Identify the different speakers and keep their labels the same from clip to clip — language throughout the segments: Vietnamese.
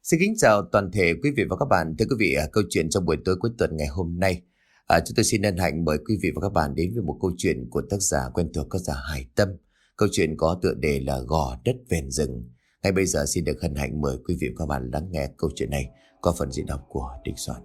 Speaker 1: Xin kính chào toàn thể quý vị và các bạn. Thưa quý vị, câu chuyện trong buổi tối cuối tuần ngày hôm nay, chúng tôi xin hân hạnh mời quý vị và các bạn đến với một câu chuyện của tác giả quen thuộc, tác giả Hải Tâm. Câu chuyện có tựa đề là Gò Đất Ven Rừng. Ngay bây giờ xin được hân hạnh mời quý vị và các bạn lắng nghe câu chuyện này qua phần diễn đọc của Đình Soạn.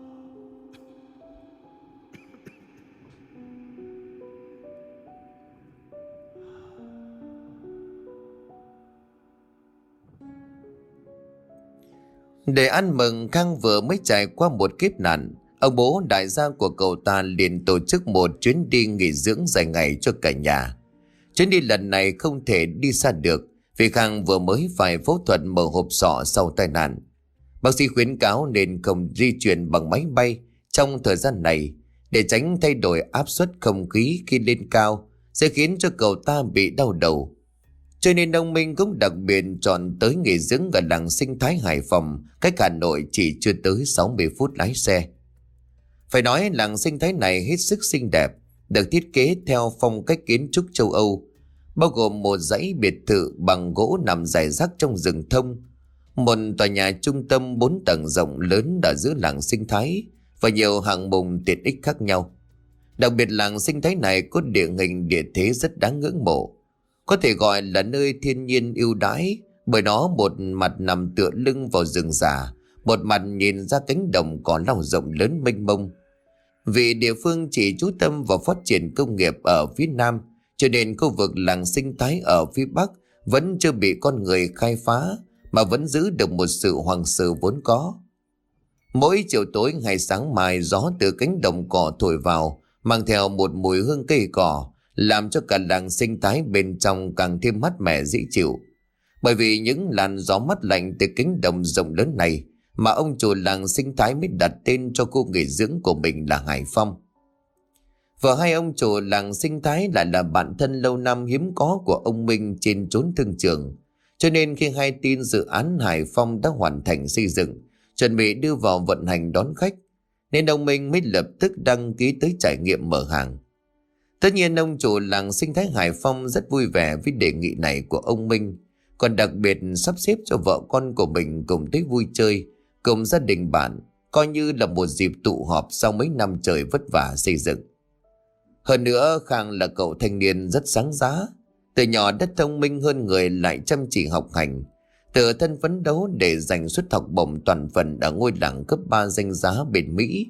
Speaker 1: Để ăn mừng, Khang vừa mới trải qua một kiếp nạn. Ông bố đại gia của cậu ta liền tổ chức một chuyến đi nghỉ dưỡng dài ngày cho cả nhà. Chuyến đi lần này không thể đi xa được vì Khang vừa mới phải phẫu thuật mở hộp sọ sau tai nạn. Bác sĩ khuyến cáo nên không di chuyển bằng máy bay trong thời gian này để tránh thay đổi áp suất không khí khi lên cao sẽ khiến cho cậu ta bị đau đầu. Cho nên ông Minh cũng đặc biệt chọn tới nghỉ dưỡng ở làng sinh thái Hải Phòng, cách Hà Nội chỉ chưa tới 60 phút lái xe. Phải nói làng sinh thái này hết sức xinh đẹp, được thiết kế theo phong cách kiến trúc châu Âu, bao gồm một dãy biệt thự bằng gỗ nằm rải rác trong rừng thông, một tòa nhà trung tâm 4 tầng rộng lớn ở giữa làng sinh thái và nhiều hạng mục tiện ích khác nhau. Đặc biệt làng sinh thái này có địa hình địa thế rất đáng ngưỡng mộ, có thể gọi là nơi thiên nhiên ưu đãi bởi nó một mặt nằm tựa lưng vào rừng già, một mặt nhìn ra cánh đồng cỏ lau rộng lớn mênh mông. Vì địa phương chỉ chú tâm vào phát triển công nghiệp ở phía nam, cho nên khu vực làng sinh thái ở phía bắc vẫn chưa bị con người khai phá mà vẫn giữ được một sự hoang sơ vốn có. Mỗi chiều tối hay sáng mai, gió từ cánh đồng cỏ thổi vào mang theo một mùi hương cây cỏ, làm cho cả làng sinh thái bên trong càng thêm mát mẻ dễ chịu. Bởi vì những làn gió mát lạnh từ cánh đồng rộng lớn này mà ông chủ làng sinh thái mới đặt tên cho khu nghỉ dưỡng của mình là Hải Phong. Và hai ông chủ làng sinh thái lại là bạn thân lâu năm hiếm có của ông Minh trên chốn thương trường. Cho nên khi hay tin dự án Hải Phong đã hoàn thành xây dựng, chuẩn bị đưa vào vận hành đón khách, nên ông Minh mới lập tức đăng ký tới trải nghiệm mở hàng. Tất nhiên ông chủ làng sinh thái Hải Phong rất vui vẻ với đề nghị này của ông Minh, còn đặc biệt sắp xếp cho vợ con của mình cùng tới vui chơi, cùng gia đình bạn, coi như là một dịp tụ họp sau mấy năm trời vất vả xây dựng. Hơn nữa, Khang là cậu thanh niên rất sáng giá, từ nhỏ đã thông minh hơn người, lại chăm chỉ học hành, tự thân phấn đấu để giành suất học bổng toàn phần ở ngôi làng cấp 3 danh giá bên Mỹ.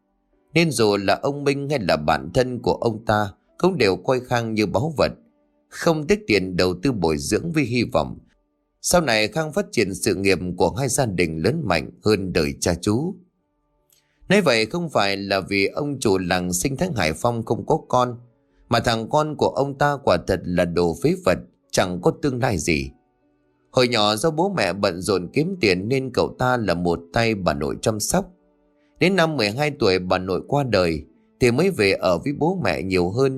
Speaker 1: Nên dù là ông Minh hay là bạn thân của ông ta cũng đều coi Khang như báu vật, không tiếc tiền đầu tư bồi dưỡng với hy vọng sau này Khang phát triển sự nghiệp của hai gia đình lớn mạnh hơn đời cha chú. Nói vậy không phải là vì ông chủ làng sinh thái Hải Phong không có con, mà thằng con của ông ta quả thật là đồ phế vật, chẳng có tương lai gì. Hồi nhỏ do bố mẹ bận rộn kiếm tiền nên cậu ta là một tay bà nội chăm sóc. Đến năm 12 tuổi bà nội qua đời thì mới về ở với bố mẹ nhiều hơn.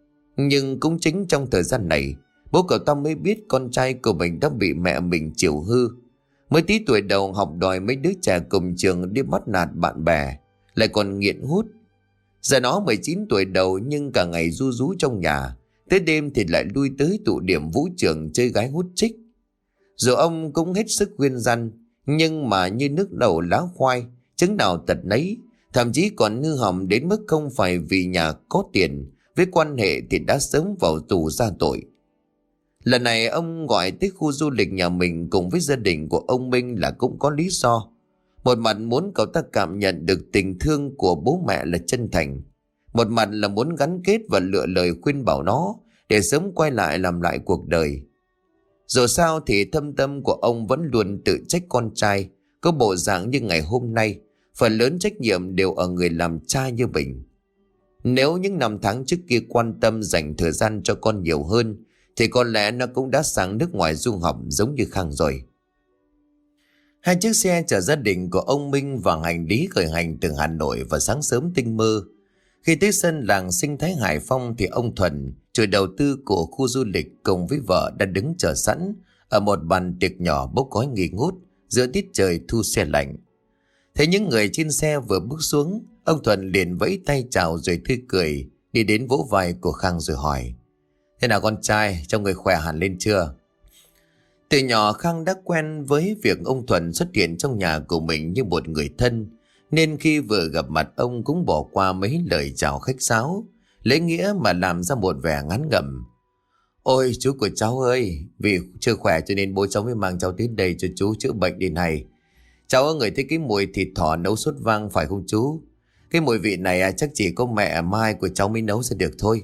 Speaker 1: Nhưng cũng chính trong thời gian này, bố cậu ta mới biết con trai của mình đã bị mẹ mình chiều hư. Mới tí tuổi đầu học đòi mấy đứa trẻ cùng trường đi bắt nạt bạn bè, lại còn nghiện hút. Giờ nó 19 tuổi đầu nhưng cả ngày ru rú trong nhà, tới đêm thì lại lui tới tụ điểm vũ trường chơi gái hút chích. Dù ông cũng hết sức khuyên răn, nhưng mà như nước đậu lá khoai, chứng nào tật nấy, thậm chí còn hư hỏng đến mức không phải vì nhà có tiền, với quan hệ thì đã sớm vào tù ra tội. Lần này ông gọi tới khu du lịch nhà mình cùng với gia đình của ông Minh là cũng có lý do. Một mặt muốn cậu ta cảm nhận được tình thương của bố mẹ là chân thành, một mặt là muốn gắn kết và lựa lời khuyên bảo nó để sớm quay lại làm lại cuộc đời. Dù sao thì thâm tâm của ông vẫn luôn tự trách con trai có bộ dạng như ngày hôm nay, phần lớn trách nhiệm đều ở người làm cha như mình. Nếu những năm tháng trước kia quan tâm dành thời gian cho con nhiều hơn thì có lẽ nó cũng đã sang nước ngoài du học giống như Khang rồi. Hai chiếc xe chở gia đình của ông Minh và hành lý khởi hành từ Hà Nội vào sáng sớm tinh mơ. Khi tới sân làng sinh thái Hải Phong thì ông Thuần, chủ đầu tư của khu du lịch cùng với vợ đã đứng chờ sẵn ở một bàn tiệc nhỏ bốc khói nghi ngút giữa tiết trời thu se lạnh. Thấy những người trên xe vừa bước xuống, ông Thuần liền vẫy tay chào rồi tươi cười đi đến vỗ vai của Khang rồi hỏi: "Thế nào con trai, trong người khỏe hẳn lên chưa?" Từ nhỏ Khang đã quen với việc ông Thuần xuất hiện trong nhà của mình như một người thân, nên khi vừa gặp mặt ông cũng bỏ qua mấy lời chào khách sáo, lễ nghĩa mà làm ra một vẻ ngán ngẩm. Ôi chú của cháu ơi, vì chưa khỏe cho nên bố cháu mới mang cháu đến đây cho chú chữa bệnh đi này. Cháu có ngửi thấy cái mùi thịt thỏ nấu sốt vang phải không chú? Cái mùi vị này chắc chỉ có mẹ Mai của cháu mới nấu ra được thôi.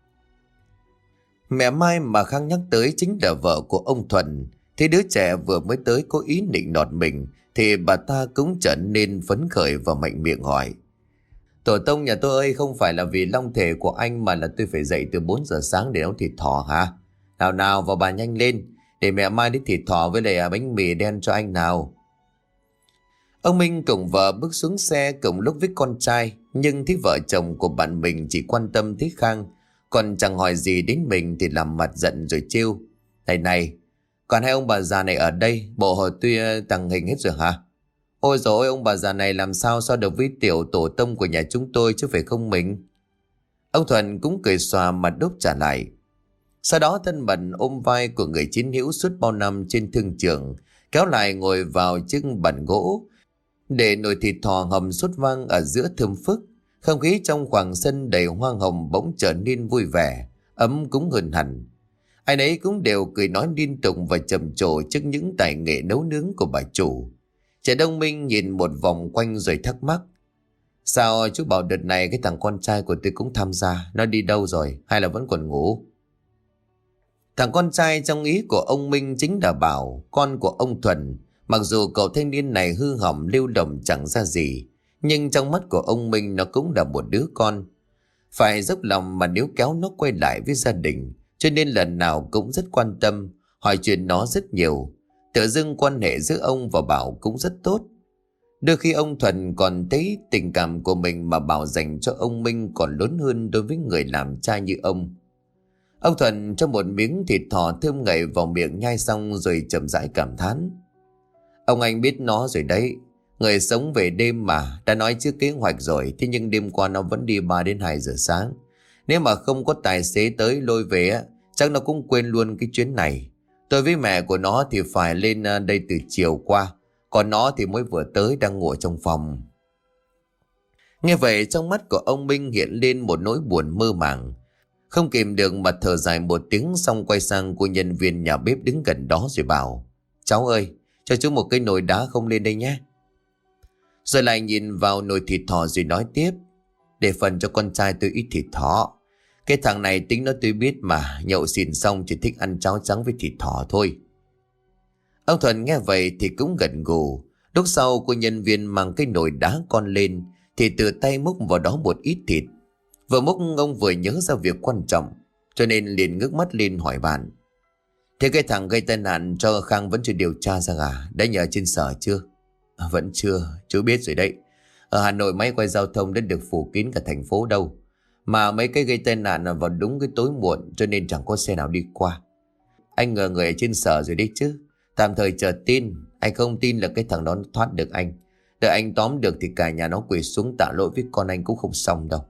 Speaker 1: Mẹ Mai mà Khang nhắc tới chính là vợ của ông Thuần. Thế đứa trẻ vừa mới tới có ý định nọt mình thì bà ta cũng trở nên phấn khởi và mạnh miệng hỏi. Tổ tông nhà tôi ơi, không phải là vì long thể của anh mà là tôi phải dậy từ 4 giờ sáng để nấu thịt thỏ hả? Nào nào vào bà nhanh lên, để mẹ Mai đi thịt thỏ với lại bánh mì đen cho anh nào. Ông Minh cùng vợ bước xuống xe cùng lúc với con trai, nhưng thấy vợ chồng của bạn mình chỉ quan tâm tới Khang, còn chẳng hỏi gì đến mình thì làm mặt giận rồi trêu. Này này, còn hai ông bà già này ở đây, bộ hồi tuy tàng hình hết rồi hả? Ôi dồi ôi, ông bà già này làm sao so được với tiểu tổ tông của nhà chúng tôi chứ phải không mình? Ông Thuần cũng cười xòa mặt đốp trả lại. Sau đó thân mật ôm vai của người chiến hữu suốt bao năm trên thương trường, kéo lại ngồi vào chiếc bàn gỗ, để nồi thịt thò hầm sốt vang ở giữa thơm phức. Không khí trong khoảng sân đầy hoa hồng bỗng trở nên vui vẻ, ấm cúng hơn hẳn. Ai nấy cũng đều cười nói liên tục và trầm trồ trước những tài nghệ nấu nướng của bà chủ. Trẻ Đông Minh nhìn một vòng quanh rồi thắc mắc. Sao chú bảo đợt này cái thằng con trai của tôi cũng tham gia, nó đi đâu rồi hay là vẫn còn ngủ? Thằng con trai trong ý của ông Minh chính là Bảo, con của ông Thuần. Mặc dù cậu thanh niên này hư hỏng lưu động chẳng ra gì, nhưng trong mắt của ông Minh nó cũng là một đứa con. Phải dốc lòng mà nếu kéo nó quay lại với gia đình, cho nên lần nào cũng rất quan tâm, hỏi chuyện nó rất nhiều. Tự dưng quan hệ giữa ông và Bảo cũng rất tốt. Đôi khi ông Thuần còn thấy tình cảm của mình mà Bảo dành cho ông Minh còn lớn hơn đối với người làm cha như ông. Ông Thuần cho một miếng thịt thỏ thơm ngậy vào miệng nhai xong rồi chậm rãi cảm thán. Ông anh biết nó rồi đấy. Người sống về đêm mà, đã nói trước kế hoạch rồi, thế nhưng đêm qua nó vẫn đi 3 đến 2 giờ sáng. Nếu mà không có tài xế tới lôi về, chắc nó cũng quên luôn cái chuyến này. Tôi với mẹ của nó thì phải lên đây từ chiều qua, còn nó thì mới vừa tới đang ngủ trong phòng. Nghe vậy trong mắt của ông Minh hiện lên một nỗi buồn mơ màng. Không kìm được mà thở dài một tiếng, xong quay sang cô nhân viên nhà bếp đứng gần đó rồi bảo. Cháu ơi, cho chú một cái nồi đá không lên đây nhé. Rồi lại nhìn vào nồi thịt thỏ rồi nói tiếp. Để phần cho con trai tôi ít thịt thỏ. Cái thằng này tính nó tôi biết mà, nhậu xỉn xong chỉ thích ăn cháo trắng với thịt thỏ thôi. Ông Thuần nghe vậy thì cũng gật gù. Lúc sau cô nhân viên mang cái nồi đá con lên thì tự tay múc vào đó một ít thịt. Vừa múc ông vừa nhớ ra việc quan trọng, cho nên liền ngước mắt lên hỏi bạn. Thế cái thằng gây tai nạn cho Khang vẫn chưa điều tra ra à? Đã nhờ trên sở chưa? Vẫn chưa, chú biết rồi đấy. Ở Hà Nội máy quay giao thông đã được phủ kín cả thành phố đâu. Mà mấy cái gây tai nạn là vào đúng cái tối muộn, cho nên chẳng có xe nào đi qua. Anh ngờ người ở trên sở rồi đấy chứ. Tạm thời chờ tin. Anh không tin là cái thằng đó thoát được anh. Đợi anh tóm được thì cả nhà nó quỳ xuống tạ lỗi với con anh cũng không xong đâu.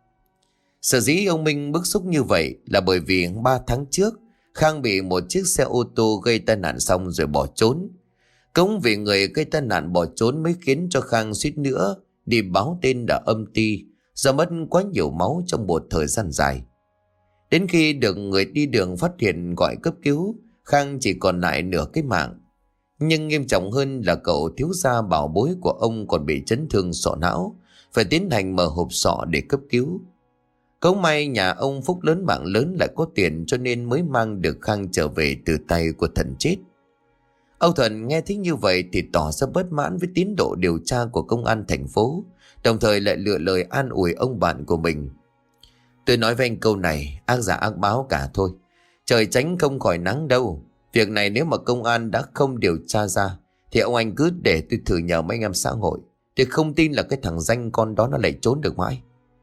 Speaker 1: Sở dĩ ông Minh bức xúc như vậy là bởi vì 3 tháng trước Khang bị một chiếc xe ô tô gây tai nạn xong rồi bỏ trốn. Cũng vì người gây tai nạn bỏ trốn mới khiến cho Khang suýt nữa đi báo tên đã âm ty do mất quá nhiều máu trong một thời gian dài. Đến khi được người đi đường phát hiện gọi cấp cứu, Khang chỉ còn lại nửa cái mạng. Nhưng nghiêm trọng hơn là cậu thiếu gia bảo bối của ông còn bị chấn thương sọ não, phải tiến hành mở hộp sọ để cấp cứu. Cấu may nhà ông phúc lớn mạng lớn lại có tiền, cho nên mới mang được Khang trở về từ tay của thần chết. Ông Thuần nghe thấy như vậy thì tỏ ra bất mãn với tiến độ điều tra của công an thành phố, đồng thời lại lựa lời an ủi ông bạn của mình. Tôi nói với anh câu này, ác giả ác báo cả thôi. Trời tránh không khỏi nắng đâu. Việc này nếu mà công an đã không điều tra ra thì ông anh cứ để tôi thử nhờ mấy anh em xã hội. Tôi không tin là cái thằng danh con đó nó lại trốn được mãi.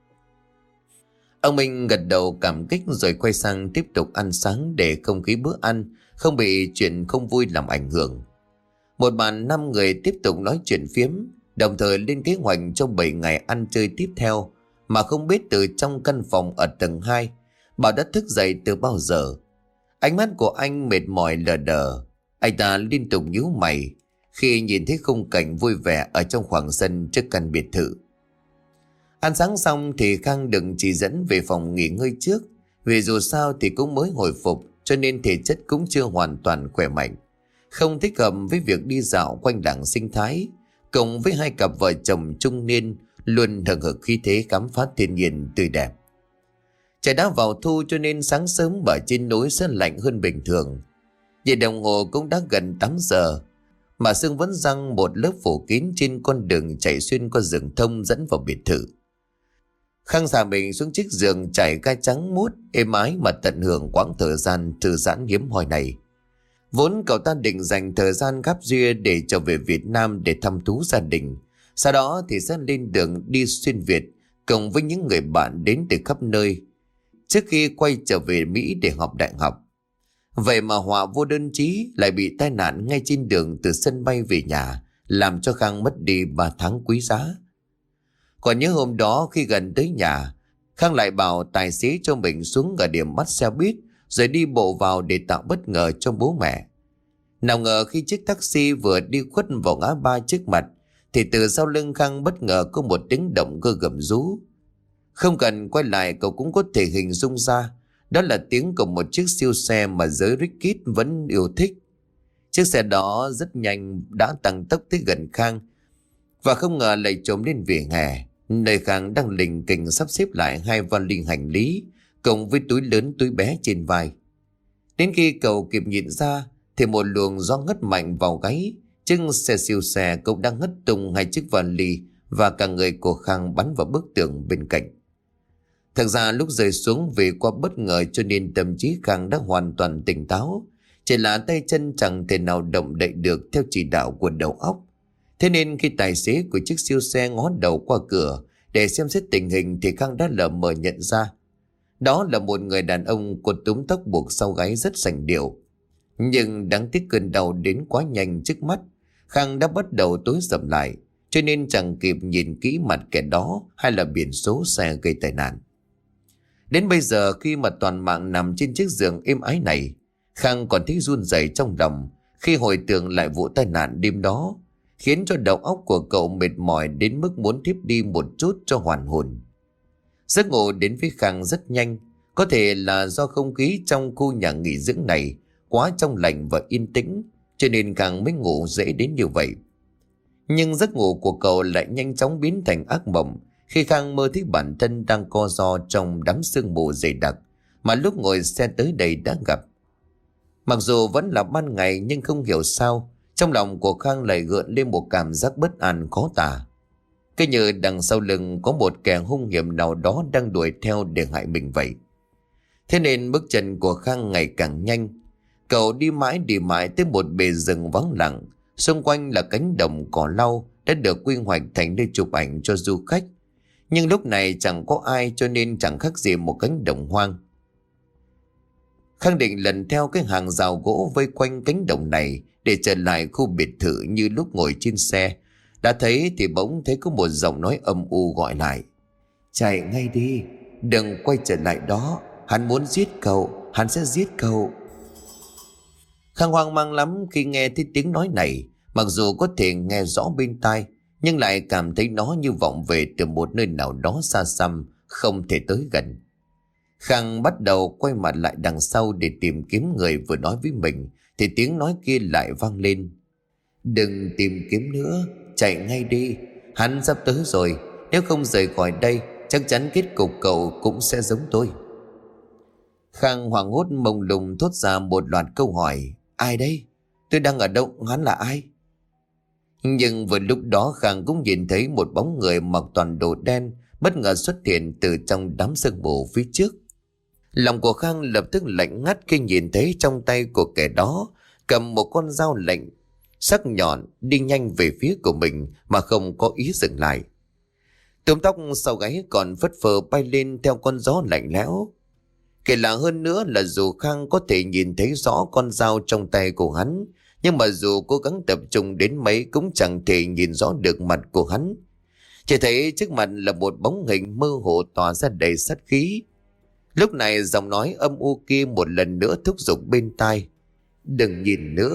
Speaker 1: Ông Minh gật đầu cảm kích rồi quay sang tiếp tục ăn sáng để không khí bữa ăn không bị chuyện không vui làm ảnh hưởng. Một bàn 5 người tiếp tục nói chuyện phiếm, đồng thời lên kế hoạch cho 7 ngày ăn chơi tiếp theo, mà không biết từ trong căn phòng ở tầng 2, Bảo đã thức dậy từ bao giờ. Ánh mắt của anh mệt mỏi lờ đờ. Anh ta liên tục nhíu mày khi nhìn thấy khung cảnh vui vẻ ở trong khoảng sân trước căn biệt thự. Ăn sáng xong thì Khang đừng chỉ dẫn về phòng nghỉ ngơi trước, vì dù sao thì cũng mới hồi phục cho nên thể chất cũng chưa hoàn toàn khỏe mạnh, không thích hợp với việc đi dạo quanh làng sinh thái, cộng với hai cặp vợ chồng trung niên luôn hừng hực khí thế khám phá thiên nhiên tươi đẹp. Trời đã vào thu cho nên sáng sớm ở trên núi sẽ lạnh hơn bình thường. Nhìn đồng hồ cũng đã gần 8 giờ mà sương vẫn giăng một lớp phủ kín trên con đường chạy xuyên qua rừng thông dẫn vào biệt thự. Khang xà mình xuống chiếc giường trải gai trắng muốt êm ái mà tận hưởng quãng thời gian thư giãn hiếm hoi này. Vốn cậu ta định dành thời gian gấp duyên để trở về Việt Nam để thăm thú gia đình, sau đó thì sẽ lên đường đi xuyên Việt cùng với những người bạn đến từ khắp nơi trước khi quay trở về Mỹ để học đại học. Vậy mà họa vô đơn chí lại bị tai nạn ngay trên đường từ sân bay về nhà, làm cho Khang mất đi 3 tháng quý giá. Còn nhớ hôm đó khi gần tới nhà, Khang lại bảo tài xế cho mình xuống ở điểm bắt xe buýt rồi đi bộ vào để tạo bất ngờ cho bố mẹ. Nào ngờ khi chiếc taxi vừa đi khuất vào ngã ba trước mặt thì từ sau lưng Khang bất ngờ có một tiếng động cơ gầm rú. Không cần quay lại cậu cũng có thể hình dung ra, đó là tiếng của một chiếc siêu xe mà giới Rickit vẫn yêu thích. Chiếc xe đó rất nhanh đã tăng tốc tới gần Khang và không ngờ lại trồm lên vỉa hè, nơi Khang đang lình kình sắp xếp lại hai vali hành lý cùng với túi lớn túi bé trên vai. Đến khi cậu kịp nhìn ra thì một luồng gió ngất mạnh vào gáy, chiếc xe siêu xe cũng đang ngất tung hai chiếc vali và cả người của Khang bắn vào bức tường bên cạnh. Thật ra lúc rơi xuống vì quá bất ngờ cho nên tâm trí Khang đã hoàn toàn tỉnh táo, chỉ là tay chân chẳng thể nào động đậy được theo chỉ đạo của đầu óc. Thế nên khi tài xế của chiếc siêu xe ngó đầu qua cửa để xem xét tình hình thì Khang đã lờ mờ nhận ra đó là một người đàn ông cột túm tóc buộc sau gáy rất sành điệu. Nhưng đáng tiếc cơn đau đến quá nhanh trước mắt, Khang đã bắt đầu tối sầm lại, cho nên chẳng kịp nhìn kỹ mặt kẻ đó hay là biển số xe gây tai nạn. Đến bây giờ khi mà toàn mạng nằm trên chiếc giường êm ái này, Khang còn thấy run rẩy trong lòng khi hồi tưởng lại vụ tai nạn đêm đó, khiến cho đầu óc của cậu mệt mỏi đến mức muốn thiếp đi một chút cho hoàn hồn. Giấc ngủ đến với Khang rất nhanh, có thể là do không khí trong khu nhà nghỉ dưỡng này quá trong lành và yên tĩnh, cho nên Khang mới ngủ dễ đến như vậy. Nhưng giấc ngủ của cậu lại nhanh chóng biến thành ác mộng khi Khang mơ thấy bản thân đang co ro trong đám sương mù dày đặc mà lúc ngồi xe tới đây đã gặp. Mặc dù vẫn là ban ngày nhưng không hiểu sao trong lòng của Khang lại gợn lên một cảm giác bất an khó tả. Cứ như đằng sau lưng có một kẻ hung hiểm nào đó đang đuổi theo để hại mình vậy. Thế nên bước chân của Khang ngày càng nhanh. Cậu đi mãi tới một bề rừng vắng lặng. Xung quanh là cánh đồng cỏ lau đã được quy hoạch thành nơi chụp ảnh cho du khách. Nhưng lúc này chẳng có ai cho nên chẳng khác gì một cánh đồng hoang. Khang định lần theo cái hàng rào gỗ vây quanh cánh đồng này để trở lại khu biệt thự như lúc ngồi trên xe. Đã thấy thì bỗng thấy có một giọng nói âm u gọi lại. Chạy ngay đi, đừng quay trở lại đó, hắn muốn giết cậu, hắn sẽ giết cậu. Khang hoang mang lắm khi nghe thấy tiếng nói này, mặc dù có thể nghe rõ bên tai, nhưng lại cảm thấy nó như vọng về từ một nơi nào đó xa xăm, không thể tới gần. Khang bắt đầu quay mặt lại đằng sau để tìm kiếm người vừa nói với mình, thì tiếng nói kia lại vang lên. Đừng tìm kiếm nữa, chạy ngay đi, hắn sắp tới rồi, nếu không rời khỏi đây, chắc chắn kết cục cậu cũng sẽ giống tôi. Khang hoảng hốt mông lung thốt ra một loạt câu hỏi. Ai đây? Tôi đang ở đâu? Hắn là ai? Nhưng vừa lúc đó Khang cũng nhìn thấy một bóng người mặc toàn đồ đen bất ngờ xuất hiện từ trong đám sương mù phía trước. Lòng của Khang lập tức lạnh ngắt khi nhìn thấy trong tay của kẻ đó cầm một con dao lạnh sắc nhọn đi nhanh về phía của mình mà không có ý dừng lại. Túm tóc sau gáy còn phất phơ bay lên theo con gió lạnh lẽo. Kể lạ hơn nữa là dù Khang có thể nhìn thấy rõ con dao trong tay của hắn, nhưng mà dù cố gắng tập trung đến mấy cũng chẳng thể nhìn rõ được mặt của hắn. Chỉ thấy trước mặt là một bóng hình mơ hồ tỏa ra đầy sát khí. Lúc này giọng nói âm u kia một lần nữa thúc giục bên tai. Đừng nhìn nữa,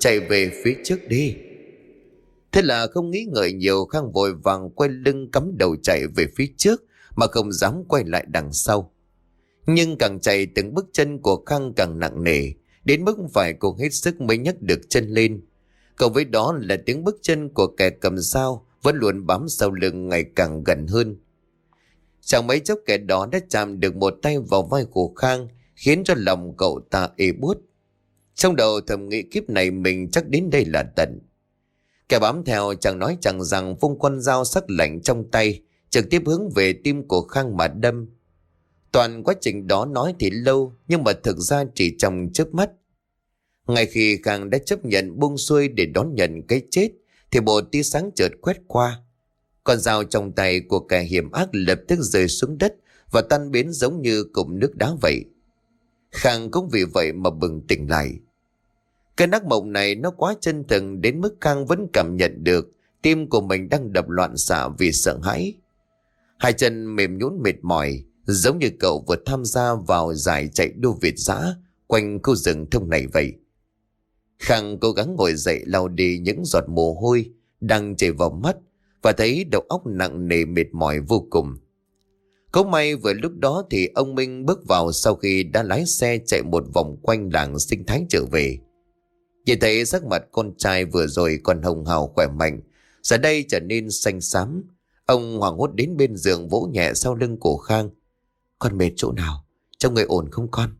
Speaker 1: chạy về phía trước đi. Thế là không nghĩ ngợi nhiều, Khang vội vàng quay lưng cắm đầu chạy về phía trước mà không dám quay lại đằng sau. Nhưng càng chạy từng bước chân của Khang càng nặng nề, đến mức phải cố hết sức mới nhấc được chân lên. Cộng với đó là tiếng bước chân của kẻ cầm dao vẫn luôn bám sau lưng ngày càng gần hơn. Chẳng mấy chốc kẻ đó đã chạm được một tay vào vai của Khang, khiến cho lòng cậu ta ê buốt. Trong đầu thầm nghĩ kiếp này mình chắc đến đây là tận. Kẻ bám theo chẳng nói chẳng rằng vung con dao sắc lạnh trong tay, trực tiếp hướng về tim của Khang mà đâm. Toàn quá trình đó nói thì lâu, nhưng mà thực ra chỉ trong chớp mắt. Ngay khi Khang đã chấp nhận buông xuôi để đón nhận cái chết, thì một tia sáng chợt quét qua. Con dao trong tay của kẻ hiểm ác lập tức rơi xuống đất và tan biến giống như cục nước đá vậy. Khang cũng vì vậy mà bừng tỉnh lại. Cái ác mộng này nó quá chân thực đến mức Khang vẫn cảm nhận được tim của mình đang đập loạn xạ vì sợ hãi. Hai chân mềm nhũn mệt mỏi, giống như cậu vừa tham gia vào giải chạy đua Việt dã quanh khu rừng thông này vậy. Khang cố gắng ngồi dậy lau đi những giọt mồ hôi đang chảy vào mắt và thấy đầu óc nặng nề mệt mỏi vô cùng. Có may vừa lúc đó thì ông Minh bước vào sau khi đã lái xe chạy một vòng quanh làng sinh thái trở về. Nhìn thấy sắc mặt con trai vừa rồi còn hồng hào khỏe mạnh, giờ đây trở nên xanh xám. Ông hoảng hốt đến bên giường vỗ nhẹ sau lưng của Khang. Con mệt chỗ nào? Trong người ổn không con?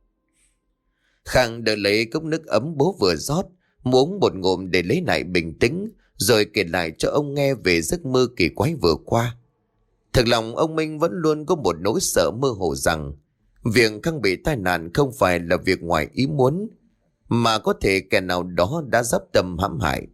Speaker 1: Khang đợi lấy cốc nước ấm bố vừa rót, uống một ngụm để lấy lại bình tĩnh, rồi kể lại cho ông nghe về giấc mơ kỳ quái vừa qua. Thực lòng ông Minh vẫn luôn có một nỗi sợ mơ hồ rằng việc Khang bị tai nạn không phải là việc ngoài ý muốn, mà có thể kẻ nào đó đã dắp tâm hãm hại.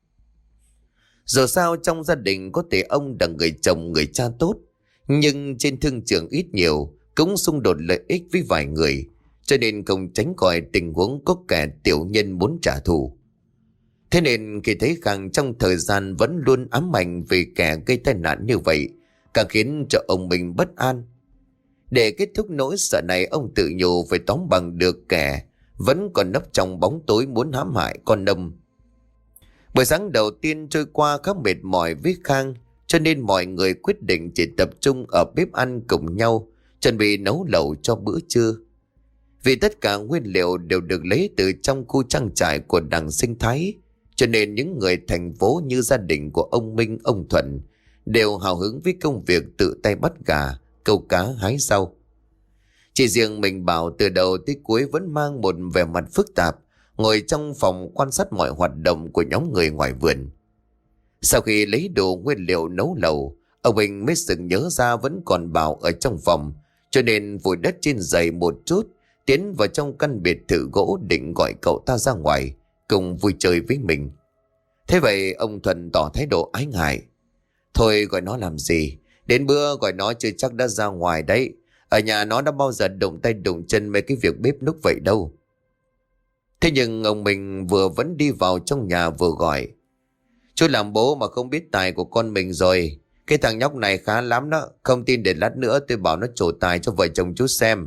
Speaker 1: Dù sao trong gia đình có thể ông là người chồng người cha tốt, nhưng trên thương trường ít nhiều cũng xung đột lợi ích với vài người, cho nên không tránh khỏi tình huống có kẻ tiểu nhân muốn trả thù. Thế nên khi thấy Khang trong thời gian vẫn luôn ám ảnh về kẻ gây tai nạn như vậy, càng khiến cho ông mình bất an. Để kết thúc nỗi sợ này, ông tự nhủ phải tóm bằng được kẻ vẫn còn nấp trong bóng tối muốn hãm hại con Nông. Buổi sáng đầu tiên trôi qua khá mệt mỏi với Khang, cho nên mọi người quyết định chỉ tập trung ở bếp ăn cùng nhau, chuẩn bị nấu lẩu cho bữa trưa. Vì tất cả nguyên liệu đều được lấy từ trong khu trang trại của đằng sinh thái, cho nên những người thành phố như gia đình của ông Minh, ông Thuận đều hào hứng với công việc tự tay bắt gà, câu cá, hái rau. Chỉ riêng mình Bảo từ đầu tới cuối vẫn mang một vẻ mặt phức tạp, ngồi trong phòng quan sát mọi hoạt động của nhóm người ngoài vườn. Sau khi lấy đồ nguyên liệu nấu lẩu, ông Minh mới sực nhớ ra vẫn còn Bảo ở trong phòng, cho nên vùi đất trên giày một chút, tiến vào trong căn biệt thự gỗ định gọi cậu ta ra ngoài cùng vui chơi với mình. Thế vậy ông Thuận tỏ thái độ ái ngại. Thôi gọi nó làm gì, đến bữa gọi nó chưa chắc đã ra ngoài đấy. Ở nhà nó đã bao giờ đụng tay đụng chân mấy cái việc bếp núc vậy đâu. Thế nhưng ông mình vừa vẫn đi vào trong nhà vừa gọi. Chú làm bố mà không biết tài của con mình rồi. Cái thằng nhóc này khá lắm đó. Không tin để lát nữa tôi bảo nó trổ tài cho vợ chồng chú xem.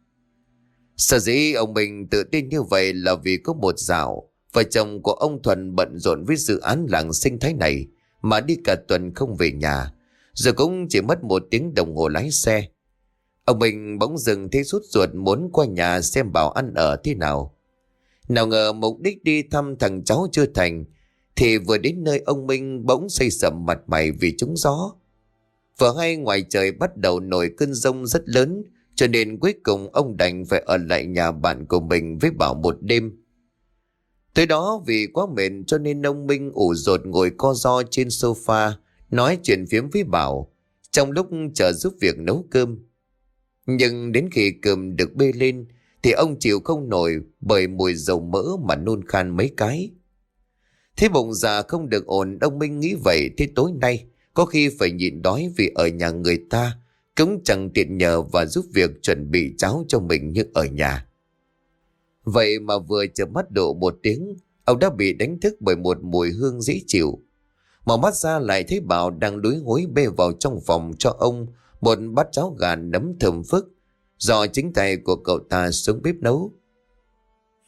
Speaker 1: Sở dĩ ông mình tự tin như vậy là vì có một dạo vợ chồng của ông Thuần bận rộn với dự án làng sinh thái này mà đi cả tuần không về nhà, rồi cũng chỉ mất 1 tiếng đồng hồ lái xe. Ông mình bỗng dừng thấy sốt ruột muốn qua nhà xem Bảo ăn ở thế nào. Nào ngờ mục đích đi thăm thằng cháu chưa thành, thì vừa đến nơi ông Minh bỗng xây sầm mặt mày vì trúng gió. Vừa hay ngoài trời bắt đầu nổi cơn giông rất lớn, cho nên cuối cùng ông đành phải ở lại nhà bạn của mình với Bảo một đêm. Tới đó vì quá mệt cho nên ông Minh ủ rột ngồi co ro trên sofa, nói chuyện phiếm với Bảo, trong lúc chờ giúp việc nấu cơm. Nhưng đến khi cơm được bê lên thì ông chịu không nổi bởi mùi dầu mỡ mà nôn khan mấy cái. Thế bụng già không được ổn, ông Minh nghĩ vậy thế tối nay có khi phải nhịn đói vì ở nhà người ta cũng chẳng tiện nhờ và giúp việc chuẩn bị cháo cho mình như ở nhà. Vậy mà vừa chợp mắt độ 1 tiếng, ông đã bị đánh thức bởi một mùi hương dễ chịu. Mở mắt ra lại thấy Bảo đang đuối hối bê vào trong phòng cho ông một bát cháo gà nấm thơm phức do chính tay của cậu ta xuống bếp nấu.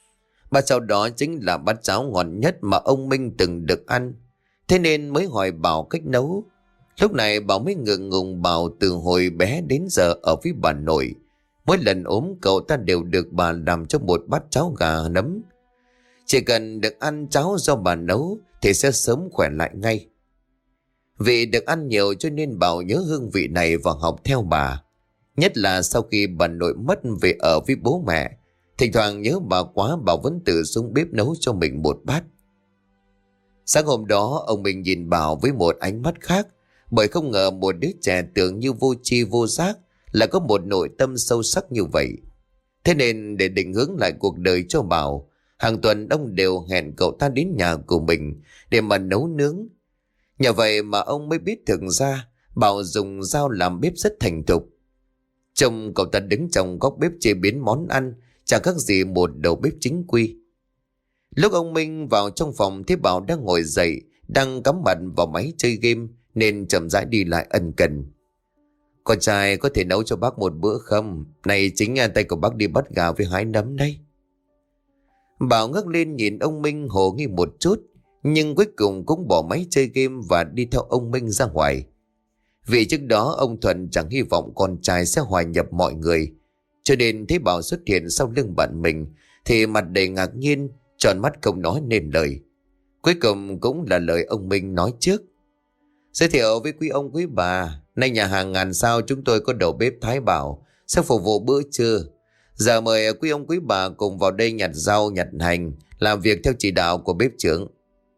Speaker 1: Bát cháo đó chính là bát cháo ngon nhất mà ông Minh từng được ăn. Thế nên mới hỏi Bảo cách nấu. Lúc này Bảo mới ngượng ngùng bảo từ hồi bé đến giờ ở với bà nội, mỗi lần ốm cậu ta đều được bà làm cho một bát cháo gà nấm. Chỉ cần được ăn cháo do bà nấu thì sẽ sớm khỏe lại ngay. Vì được ăn nhiều cho nên Bảo nhớ hương vị này và học theo bà. Nhất là sau khi bà nội mất về ở với bố mẹ, thỉnh thoảng nhớ bà quá, Bảo vẫn tự xuống bếp nấu cho mình một bát. Sáng hôm đó ông Minh nhìn Bảo với một ánh mắt khác, bởi không ngờ một đứa trẻ tưởng như vô tri vô giác lại có một nội tâm sâu sắc như vậy. Thế nên để định hướng lại cuộc đời cho Bảo, hàng tuần ông đều hẹn cậu ta đến nhà của mình để mà nấu nướng. Nhờ vậy mà ông mới biết thực ra Bảo dùng dao làm bếp rất thành thục. Trông cậu ta đứng trong góc bếp chế biến món ăn chẳng khác gì một đầu bếp chính quy. Lúc ông Minh vào trong phòng thấy Bảo đang ngồi dậy, đang cắm mặt vào máy chơi game nên chậm rãi đi lại ân cần. Con trai có thể nấu cho bác một bữa không? Này chính tay của bác đi bắt gà với hái nấm đây. Bảo ngước lên nhìn ông Minh hồ nghi một chút, nhưng cuối cùng cũng bỏ máy chơi game và đi theo ông Minh ra ngoài. Vì trước đó ông Thuận chẳng hy vọng con trai sẽ hòa nhập mọi người, cho nên thấy Bảo xuất hiện sau lưng bạn mình thì mặt đầy ngạc nhiên, tròn mắt không nói nên lời. Cuối cùng cũng là lời ông Minh nói trước. Giới thiệu với quý ông quý bà, nay nhà hàng Ngàn Sao chúng tôi có đầu bếp Thái Bảo sẽ phục vụ bữa trưa. Giờ mời quý ông quý bà cùng vào đây nhặt rau nhặt hành, làm việc theo chỉ đạo của bếp trưởng.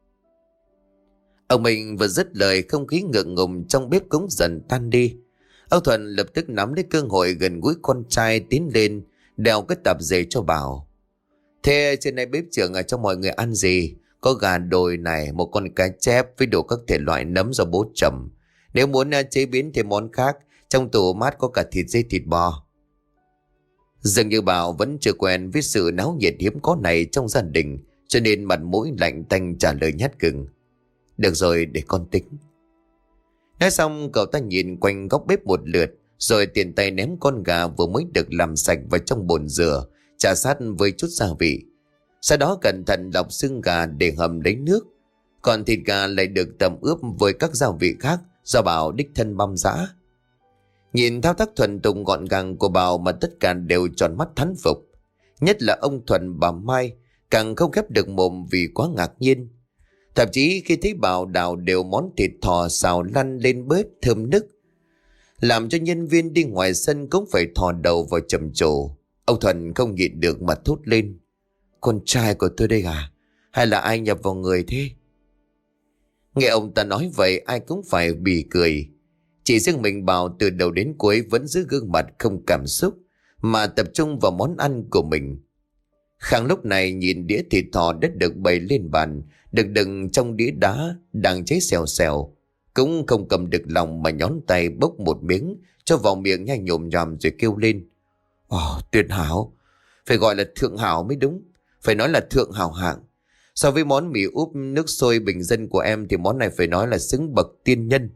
Speaker 1: Ông Minh vừa dứt lời, không khí ngượng ngùng trong bếp cũng dần tan đi. Ông Thuận lập tức nắm lấy cơ hội gần gũi con trai tiến lên, đeo cái tạp dề cho Bảo. Thế trên này bếp trưởng cho mọi người ăn gì? Có gà đồi này, một con cá chép với đủ các thể loại nấm do bố trầm. Nếu muốn chế biến thêm món khác, trong tủ mát có cả thịt dê thịt bò. Dường như Bảo vẫn chưa quen với sự náo nhiệt hiếm có này trong gia đình, cho nên mặt mũi lạnh tanh trả lời nhát gừng. Được rồi, để con tính. Nói xong cậu ta nhìn quanh góc bếp một lượt, rồi tiện tay ném con gà vừa mới được làm sạch vào trong bồn rửa, chà sát với chút gia vị. Sau đó cẩn thận lọc xương gà để hầm lấy nước. Còn thịt gà lại được tẩm ướp với các gia vị khác do Bảo đích thân băm giã. Nhìn thao tác thuần thục gọn gàng của Bảo mà tất cả đều tròn mắt thán phục. Nhất là ông Thuần bà Mai càng không khép được mồm vì quá ngạc nhiên. Thậm chí khi thấy Bảo đào đều món thịt thò xào lăn lên bếp thơm nức, làm cho nhân viên đi ngoài sân cũng phải thò đầu vào trầm trồ. Ông Thuần không nhịn được mà thốt lên. Con trai của tôi đây à? Hay là ai nhập vào người thế? Nghe ông ta nói vậy ai cũng phải bì cười. Chỉ riêng mình Bảo từ đầu đến cuối vẫn giữ gương mặt không cảm xúc, mà tập trung vào món ăn của mình. Khang lúc này nhìn đĩa thịt thỏ đất được bày lên bàn, được đựng trong đĩa đá đang cháy xèo xèo, cũng không cầm được lòng mà nhón tay bốc một miếng cho vào miệng nhai nhồm nhòm rồi kêu lên. Tuyệt hảo, phải gọi là thượng hảo mới đúng, phải nói là thượng hảo hạng. So với món mì úp nước sôi bình dân của em thì món này phải nói là xứng bậc tiên nhân.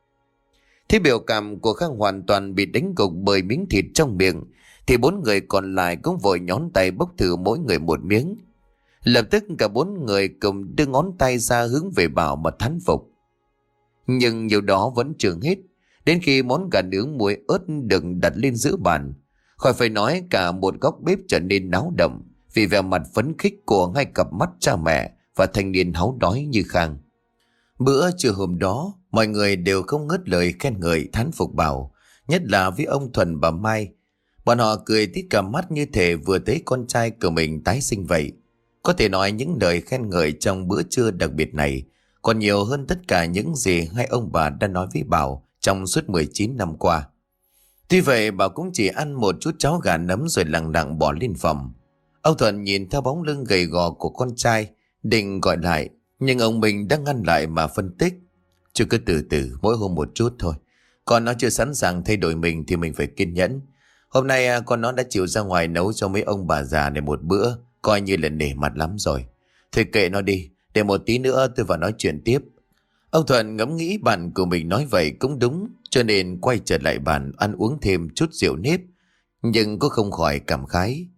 Speaker 1: Thế biểu cảm của Khang hoàn toàn bị đánh gục bởi miếng thịt trong miệng, thì bốn người còn lại cũng vội nhón tay bốc thử mỗi người một miếng. Lập tức cả bốn người cùng đưa ngón tay ra hướng về Bảo mà thán phục. Nhưng nhiều đó vẫn chưa hết. Đến khi món gà nướng muối ớt được đặt lên giữa bàn, khỏi phải nói cả một góc bếp trở nên náo động vì vẻ mặt phấn khích của ngay cặp mắt cha mẹ và thanh niên háu đói như Khang. Bữa trưa hôm đó, mọi người đều không ngớt lời khen ngợi thán phục Bảo, nhất là với ông Thuần bà Mai. Bọn họ cười tít cả mắt như thể vừa thấy con trai của mình tái sinh vậy. Có thể nói những lời khen ngợi trong bữa trưa đặc biệt này còn nhiều hơn tất cả những gì hai ông bà đã nói với Bảo trong suốt 19 năm qua. Tuy vậy Bảo cũng chỉ ăn một chút cháo gà nấm rồi lặng lặng bỏ lên phòng. Ông Thuận nhìn theo bóng lưng gầy gò của con trai, định gọi lại, nhưng ông mình đã ngăn lại mà phân tích. Chứ cứ từ từ, mỗi hôm một chút thôi. Còn nó chưa sẵn sàng thay đổi mình thì mình phải kiên nhẫn. Hôm nay con nó đã chịu ra ngoài nấu cho mấy ông bà già này một bữa, coi như là nể mặt lắm rồi. Thôi kệ nó đi, để một tí nữa tôi vào nói chuyện tiếp. Ông Thuận ngẫm nghĩ bạn của mình nói vậy cũng đúng, cho nên quay trở lại bàn ăn uống thêm chút rượu nếp, nhưng cũng không khỏi cảm khái.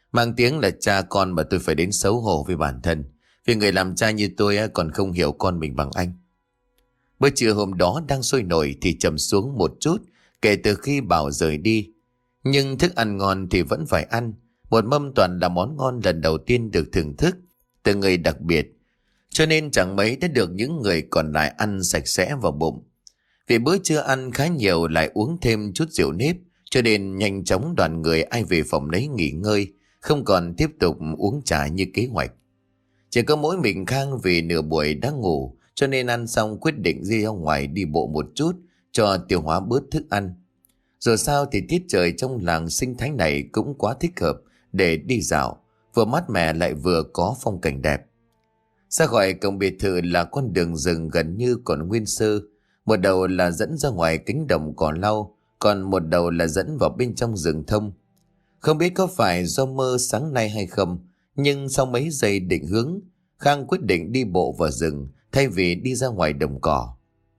Speaker 1: Mang tiếng là cha con mà tôi phải đến xấu hổ với bản thân. Vì người làm cha như tôi còn không hiểu con mình bằng anh. Bữa trưa hôm đó đang sôi nổi thì trầm xuống một chút kể từ khi Bảo rời đi. Nhưng thức ăn ngon thì vẫn phải ăn. Một mâm toàn là món ngon lần đầu tiên được thưởng thức từ người đặc biệt. Cho nên chẳng mấy đã được những người còn lại ăn sạch sẽ vào bụng. Vì bữa trưa ăn khá nhiều lại uống thêm chút rượu nếp, cho nên nhanh chóng đoàn người ai về phòng lấy nghỉ ngơi, không còn tiếp tục uống trà như kế hoạch. Chỉ có mỗi mình Khang vì nửa buổi đã ngủ, cho nên ăn xong quyết định đi ra ngoài đi bộ một chút cho tiêu hóa bớt thức ăn. Dù sao thì tiết trời trong làng sinh thái này cũng quá thích hợp để đi dạo, vừa mát mẻ lại vừa có phong cảnh đẹp. Ra khỏi cổng biệt thự là con đường rừng gần như còn nguyên sơ. Một đầu là dẫn ra ngoài cánh đồng cỏ lau, còn một đầu là dẫn vào bên trong rừng thông. Không biết có phải do mơ sáng nay hay không, nhưng sau mấy giây định hướng, Khang quyết định đi bộ vào rừng thay vì đi ra ngoài đồng cỏ.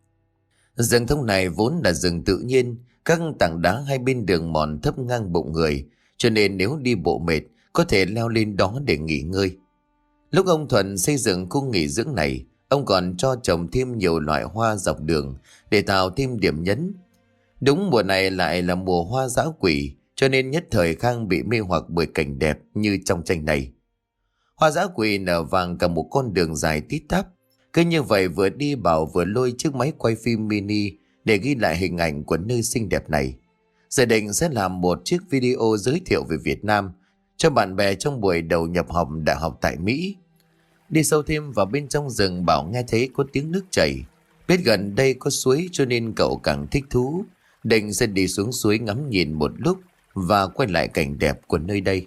Speaker 1: Rừng thông này vốn là rừng tự nhiên, các tảng đá hai bên đường mòn thấp ngang bụng người, cho nên nếu đi bộ mệt có thể leo lên đó để nghỉ ngơi. Lúc ông Thuận xây dựng khu nghỉ dưỡng này, ông còn cho trồng thêm nhiều loại hoa dọc đường để tạo thêm điểm nhấn. Đúng mùa này lại là mùa hoa dã quỷ, cho nên nhất thời Khang bị mê hoặc bởi cảnh đẹp như trong tranh này. Hoa dã quỷ nở vàng cả một con đường dài tít tắp. Cứ như vậy vừa đi Bảo vừa lôi chiếc máy quay phim mini để ghi lại hình ảnh của nơi xinh đẹp này. Dự định sẽ làm một chiếc video giới thiệu về Việt Nam cho bạn bè trong buổi đầu nhập học đại học tại Mỹ. Đi sâu thêm vào bên trong rừng, Bảo nghe thấy có tiếng nước chảy. Biết gần đây có suối cho nên cậu càng thích thú. Định sẽ đi xuống suối ngắm nhìn một lúc và quay lại cảnh đẹp của nơi đây.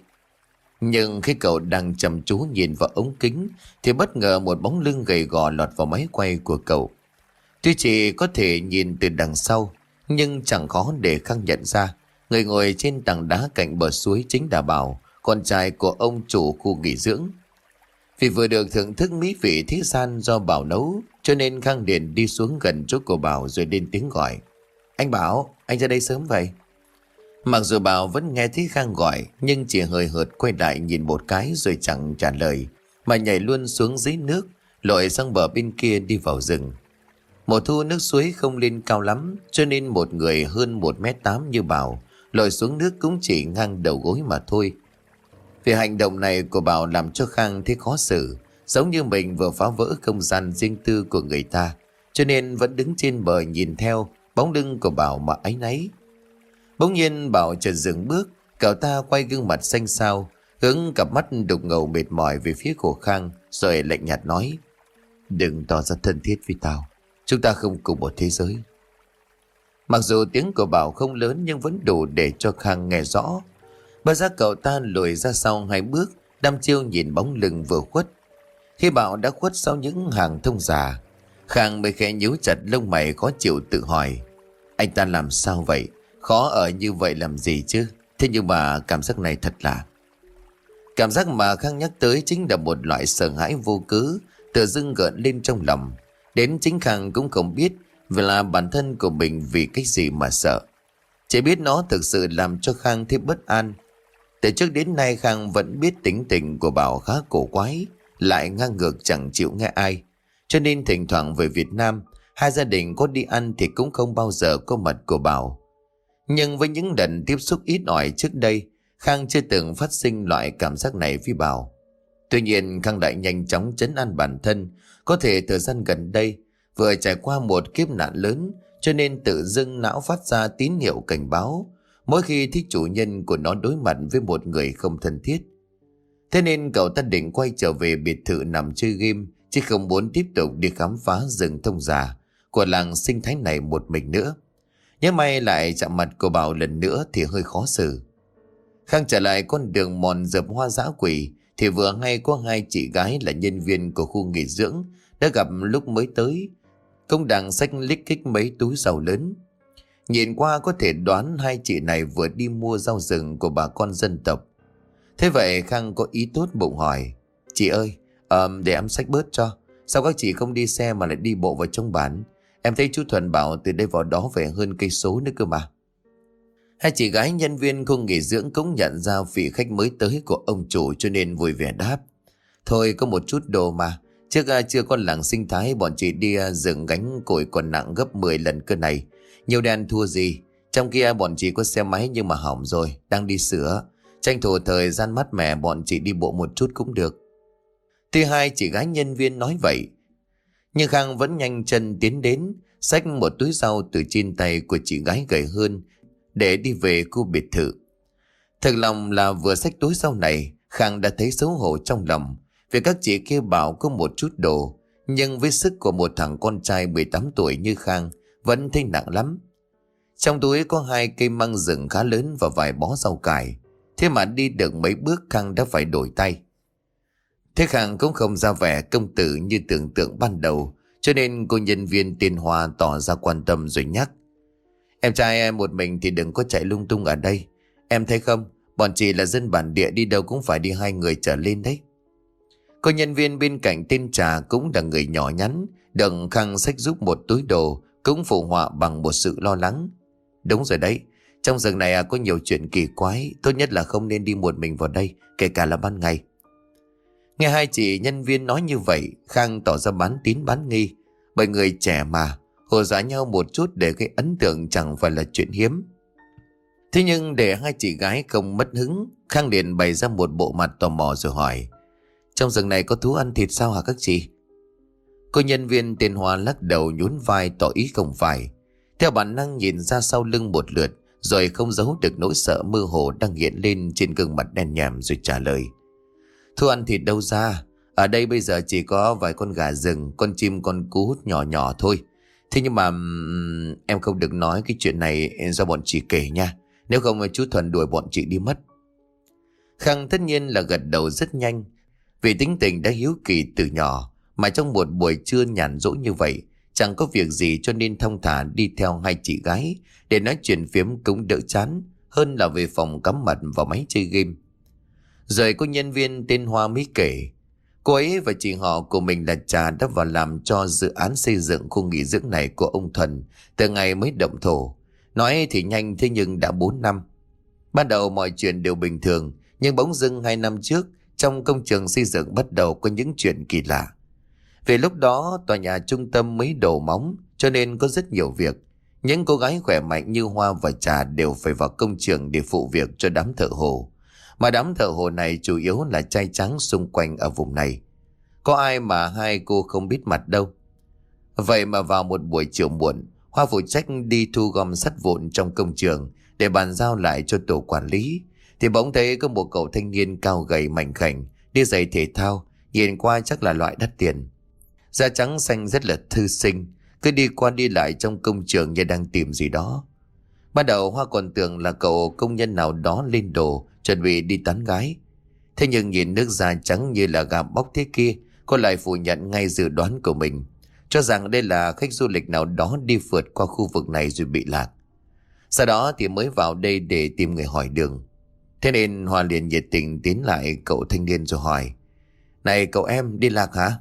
Speaker 1: Nhưng khi cậu đang chăm chú nhìn vào ống kính thì bất ngờ một bóng lưng gầy gò lọt vào máy quay của cậu. Tuy chỉ có thể nhìn từ đằng sau, nhưng chẳng khó để Khang nhận ra người ngồi trên tảng đá cạnh bờ suối chính là Bảo, con trai của ông chủ khu nghỉ dưỡng. Vì vừa được thưởng thức mỹ vị thế gian do Bảo nấu, cho nên Khang liền đi xuống gần chỗ của Bảo rồi lên tiếng gọi. Anh Bảo, anh ra đây sớm vậy? Mặc dù Bảo vẫn nghe thấy Khang gọi, nhưng chỉ hơi hợt quay lại nhìn một cái rồi chẳng trả lời, mà nhảy luôn xuống dưới nước, lội sang bờ bên kia đi vào rừng. Mùa thu nước suối không lên cao lắm, cho nên một người hơn 1m8 như Bảo lội xuống nước cũng chỉ ngang đầu gối mà thôi. Vì hành động này của Bảo làm cho Khang thấy khó xử, giống như mình vừa phá vỡ không gian riêng tư của người ta, cho nên vẫn đứng trên bờ nhìn theo bóng lưng của Bảo mà áy náy. Bỗng nhiên Bảo chợt dừng bước, cậu ta quay gương mặt xanh xao, hướng cặp mắt đục ngầu mệt mỏi về phía của Khang, rồi lạnh nhạt nói: Đừng tỏ ra thân thiết với tao, chúng ta không cùng một thế giới. Mặc dù tiếng của Bảo không lớn nhưng vẫn đủ để cho Khang nghe rõ. Bất giác cậu ta lùi ra sau 2 bước, đăm chiêu nhìn bóng lưng vừa khuất. Khi Bảo đã khuất sau những hàng thông giả, Khang mới khẽ nhíu chặt lông mày khó chịu tự hỏi: anh ta làm sao vậy? Khó ở như vậy làm gì chứ? Thế nhưng mà cảm giác này thật lạ. Cảm giác mà Khang nhắc tới chính là một loại sợ hãi vô cớ tự dưng gợn lên trong lòng. Đến chính Khang cũng không biết là bản thân của mình vì cái gì mà sợ. Chỉ biết nó thực sự làm cho Khang thấy bất an. Từ trước đến nay Khang vẫn biết tính tình của Bảo khá cổ quái, lại ngang ngược chẳng chịu nghe ai. Cho nên thỉnh thoảng về Việt Nam, hai gia đình có đi ăn thì cũng không bao giờ có mặt của Bảo. Nhưng với những lần tiếp xúc ít ỏi trước đây, Khang chưa từng phát sinh loại cảm giác này với Bảo. Tuy nhiên Khang lại nhanh chóng trấn an bản thân, có thể thời gian gần đây vừa trải qua một kiếp nạn lớn, cho nên tự dưng não phát ra tín hiệu cảnh báo mỗi khi thích chủ nhân của nó đối mặt với một người không thân thiết. Thế nên cậu ta định quay trở về biệt thự nằm chơi game, chứ không muốn tiếp tục đi khám phá rừng thông già của làng sinh thái này một mình nữa. Nhớ may lại chạm mặt của Bảo lần nữa thì hơi khó xử. Khang trở lại con đường mòn dợp hoa dã quỷ thì vừa hay có 2 chị gái là nhân viên của khu nghỉ dưỡng đã gặp lúc mới tới, cũng đang xách lích kích mấy túi dầu lớn. Nhìn qua có thể đoán 2 chị này vừa đi mua rau rừng của bà con dân tộc. Thế vậy Khang có ý tốt bụng hỏi: Chị ơi, để em xách bớt cho. Sao các chị không đi xe mà lại đi bộ vào trong bản? Em thấy chú Thuần bảo từ đây vào đó về hơn cây số nữa cơ mà. Hai chị gái nhân viên khu nghỉ dưỡng cũng nhận ra vị khách mới tới của ông chủ, cho nên vui vẻ đáp: Thôi có một chút đồ mà. Trước chưa có làng sinh thái, bọn chị đi dựng gánh củi còn nặng gấp 10 lần cơ này. Nhiều đèn thua gì. Trong kia bọn chị có xe máy nhưng mà hỏng rồi, đang đi sửa. Tranh thủ thời gian mát mẻ, bọn chị đi bộ một chút cũng được. Tuy hai chị gái nhân viên nói vậy, nhưng Khang vẫn nhanh chân tiến đến, xách một túi rau từ trên tay của chị gái gầy hơn để đi về khu biệt thự. Thật lòng là vừa xách túi rau này, Khang đã thấy xấu hổ trong lòng, vì các chị kia bảo có một chút đồ, nhưng với sức của một thằng con trai 18 tuổi như Khang vẫn thấy nặng lắm. Trong túi có 2 cây măng rừng khá lớn và vài bó rau cải. Thế mà đi được mấy bước Khang đã phải đổi tay. Thế Khang cũng không ra vẻ công tử như tưởng tượng ban đầu, cho nên cô nhân viên tên Hoa tỏ ra quan tâm rồi nhắc: Em trai em một mình thì đừng có chạy lung tung ở đây. Em thấy không, bọn chị là dân bản địa, đi đâu cũng phải đi 2 người trở lên đấy. Cô nhân viên bên cạnh tên Trà cũng là người nhỏ nhắn, được Khang xách giúp một túi đồ, cũng phụ họa bằng một sự lo lắng: Đúng rồi đấy, trong rừng này có nhiều chuyện kỳ quái, tốt nhất là không nên đi một mình vào đây, kể cả là ban ngày. Nghe hai chị nhân viên nói như vậy, Khang tỏ ra bán tín bán nghi, bởi người trẻ mà, hù dọa nhau một chút để gây ấn tượng chẳng phải là chuyện hiếm. Thế nhưng để hai chị gái không mất hứng, Khang liền bày ra một bộ mặt tò mò rồi hỏi: Trong rừng này có thú ăn thịt sao hả các chị? Cô nhân viên tên Hoa lắc đầu nhún vai tỏ ý không phải. Theo bản năng nhìn ra sau lưng một lượt, rồi không giấu được nỗi sợ mơ hồ đang hiện lên trên gương mặt đen nhèm rồi trả lời: Thú ăn thịt đâu ra, ở đây bây giờ chỉ có vài con gà rừng, con chim con cú nhỏ nhỏ thôi. Thế nhưng mà em không được nói cái chuyện này do bọn chị kể nha, nếu không chú Thuần đuổi bọn chị đi mất. Khang tất nhiên là gật đầu rất nhanh, vì tính tình đã hiếu kỳ từ nhỏ, mà trong một buổi trưa nhàn rỗi như vậy, chẳng có việc gì cho nên thong thả đi theo hai chị gái để nói chuyện phiếm cũng đỡ chán hơn là về phòng cắm mặt vào máy chơi game. Rồi cô nhân viên tên Hoa mới kể, cô ấy và chị họ của mình là Trà đã vào làm cho dự án xây dựng khu nghỉ dưỡng này của ông Thuần từ ngày mới động thổ. Nói thì nhanh, thế nhưng đã 4 năm. Ban đầu mọi chuyện đều bình thường, nhưng bỗng dưng 2 năm trước, trong công trường xây dựng bắt đầu có những chuyện kỳ lạ. Về lúc đó tòa nhà trung tâm mới đổ móng, cho nên có rất nhiều việc. Những cô gái khỏe mạnh như Hoa và Trà đều phải vào công trường để phụ việc cho đám thợ hồ. Mà đám thợ hồ này chủ yếu là trai trắng xung quanh ở vùng này. Có ai mà hai cô không biết mặt đâu. Vậy mà vào một buổi chiều muộn, Hoa phụ trách đi thu gom sắt vụn trong công trường để bàn giao lại cho tổ quản lý, thì bỗng thấy có một cậu thanh niên cao gầy mảnh khảnh, đi giày thể thao, nhìn qua chắc là loại đắt tiền. Da trắng xanh rất là thư sinh, cứ đi qua đi lại trong công trường như đang tìm gì đó. Ban đầu Hoa còn tưởng là cậu công nhân nào đó lên đồ chuẩn bị đi tán gái. Thế nhưng nhìn nước da trắng như là gà bóc thế kia, cô lại phủ nhận ngay dự đoán của mình, cho rằng đây là khách du lịch nào đó đi phượt qua khu vực này rồi bị lạc. Sau đó thì mới vào đây để tìm người hỏi đường. Thế nên Hoa liền nhiệt tình tiến lại cậu thanh niên rồi hỏi: Này cậu em, đi lạc hả?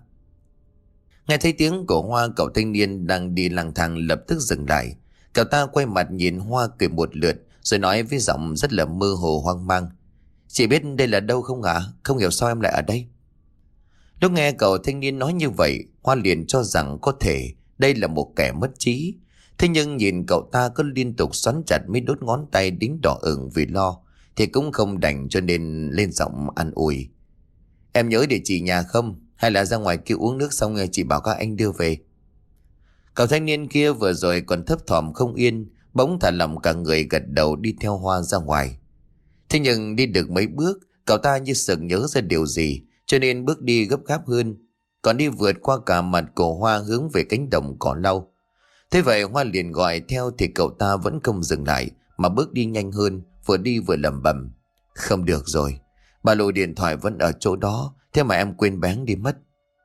Speaker 1: Nghe thấy tiếng của Hoa, cậu thanh niên đang đi lang thang lập tức dừng lại. Cậu ta quay mặt nhìn Hoa cười một lượt rồi nói với giọng rất là mơ hồ hoang mang: Chị biết đây là đâu không hả? Không hiểu sao em lại ở đây. Lúc nghe cậu thanh niên nói như vậy, Hoa liền cho rằng có thể đây là một kẻ mất trí. Thế nhưng nhìn cậu ta cứ liên tục xoắn chặt mấy đốt ngón tay đính đỏ ửng vì lo, thì cũng không đành, cho nên lên giọng an ủi: Em nhớ địa chỉ nhà không? Hay là ra ngoài kia uống nước xong chị bảo các anh đưa về? Cậu thanh niên kia vừa rồi còn thấp thỏm không yên, bỗng thả lỏng cả người gật đầu đi theo Hoa ra ngoài. Thế nhưng đi được mấy bước, cậu ta như sực nhớ ra điều gì, cho nên bước đi gấp gáp hơn, còn đi vượt qua cả mặt của Hoa hướng về cánh đồng cỏ lau. Thế vậy Hoa liền gọi theo, thì cậu ta vẫn không dừng lại mà bước đi nhanh hơn, vừa đi vừa lẩm bẩm: Không được rồi, ba lô điện thoại vẫn ở chỗ đó, thế mà em quên bén đi mất.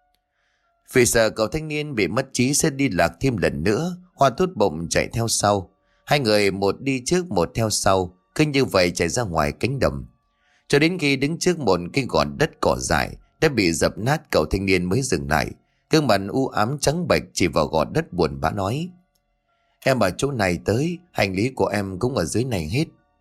Speaker 1: Vì sợ cậu thanh niên bị mất trí sẽ đi lạc thêm lần nữa, Hoa tốt bụng chạy theo sau. Hai người một đi trước một theo sau, cứ như vậy chạy ra ngoài cánh đồng. Cho đến khi đứng trước một cái gòn đất cỏ dại đã bị dập nát, cậu thanh niên mới dừng lại, gương mặt u ám trắng bệch chỉ vào gò đất buồn bã nói: Em ở chỗ này tới, hành lý của em cũng ở dưới này hết.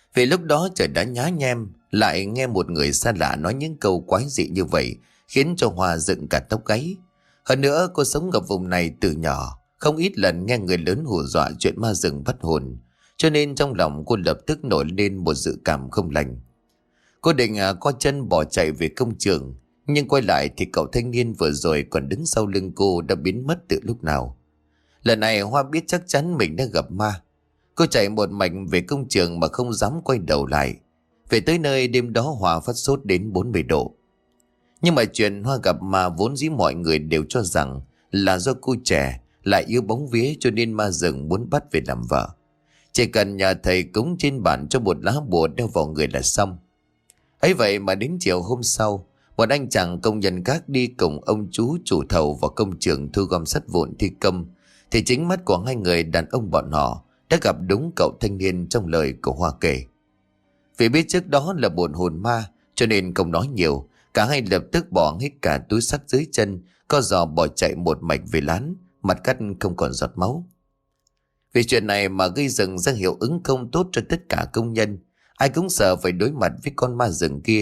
Speaker 1: Vì lúc đó trời đã nhá nhem, lại nghe một người xa lạ nói những câu quái dị như vậy khiến cho Hoa dựng cả tóc gáy. Hơn nữa cô sống ở vùng này từ nhỏ, không ít lần nghe người lớn hù dọa chuyện ma rừng bắt hồn, cho nên trong lòng cô lập tức nổi lên một dự cảm không lành. Cô định co chân bỏ chạy về công trường, nhưng quay lại thì cậu thanh niên vừa rồi còn đứng sau lưng cô đã biến mất từ lúc nào. Lần này Hoa biết chắc chắn mình đã gặp ma. Cô chạy một mạch về công trường mà không dám quay đầu lại. Về tới nơi đêm đó Hoa phát sốt đến 40 độ. Nhưng mà chuyện Hoa gặp ma vốn dĩ mọi người đều cho rằng là do cô trẻ lại yêu bóng vía cho nên ma rừng muốn bắt về làm vợ. Chỉ cần nhà thầy cúng trên bàn cho một lá bùa đeo vào người là xong. Ấy vậy mà đến chiều hôm sau, một anh chàng công nhân khác đi cùng ông chú chủ thầu vào công trường thu gom sắt vụn thi công, thì chính mắt của hai người đàn ông bọn họ đã gặp đúng cậu thanh niên trong lời của Hoa kể. Vì biết trước đó là một hồn ma cho nên không nói nhiều, cả hai lập tức bỏ hết cả túi sắt dưới chân, co giò bỏ chạy một mạch về lán, mặt cắt không còn giọt máu. Vì chuyện này mà gây dựng ra hiệu ứng không tốt cho tất cả công nhân, ai cũng sợ phải đối mặt với con ma rừng kia.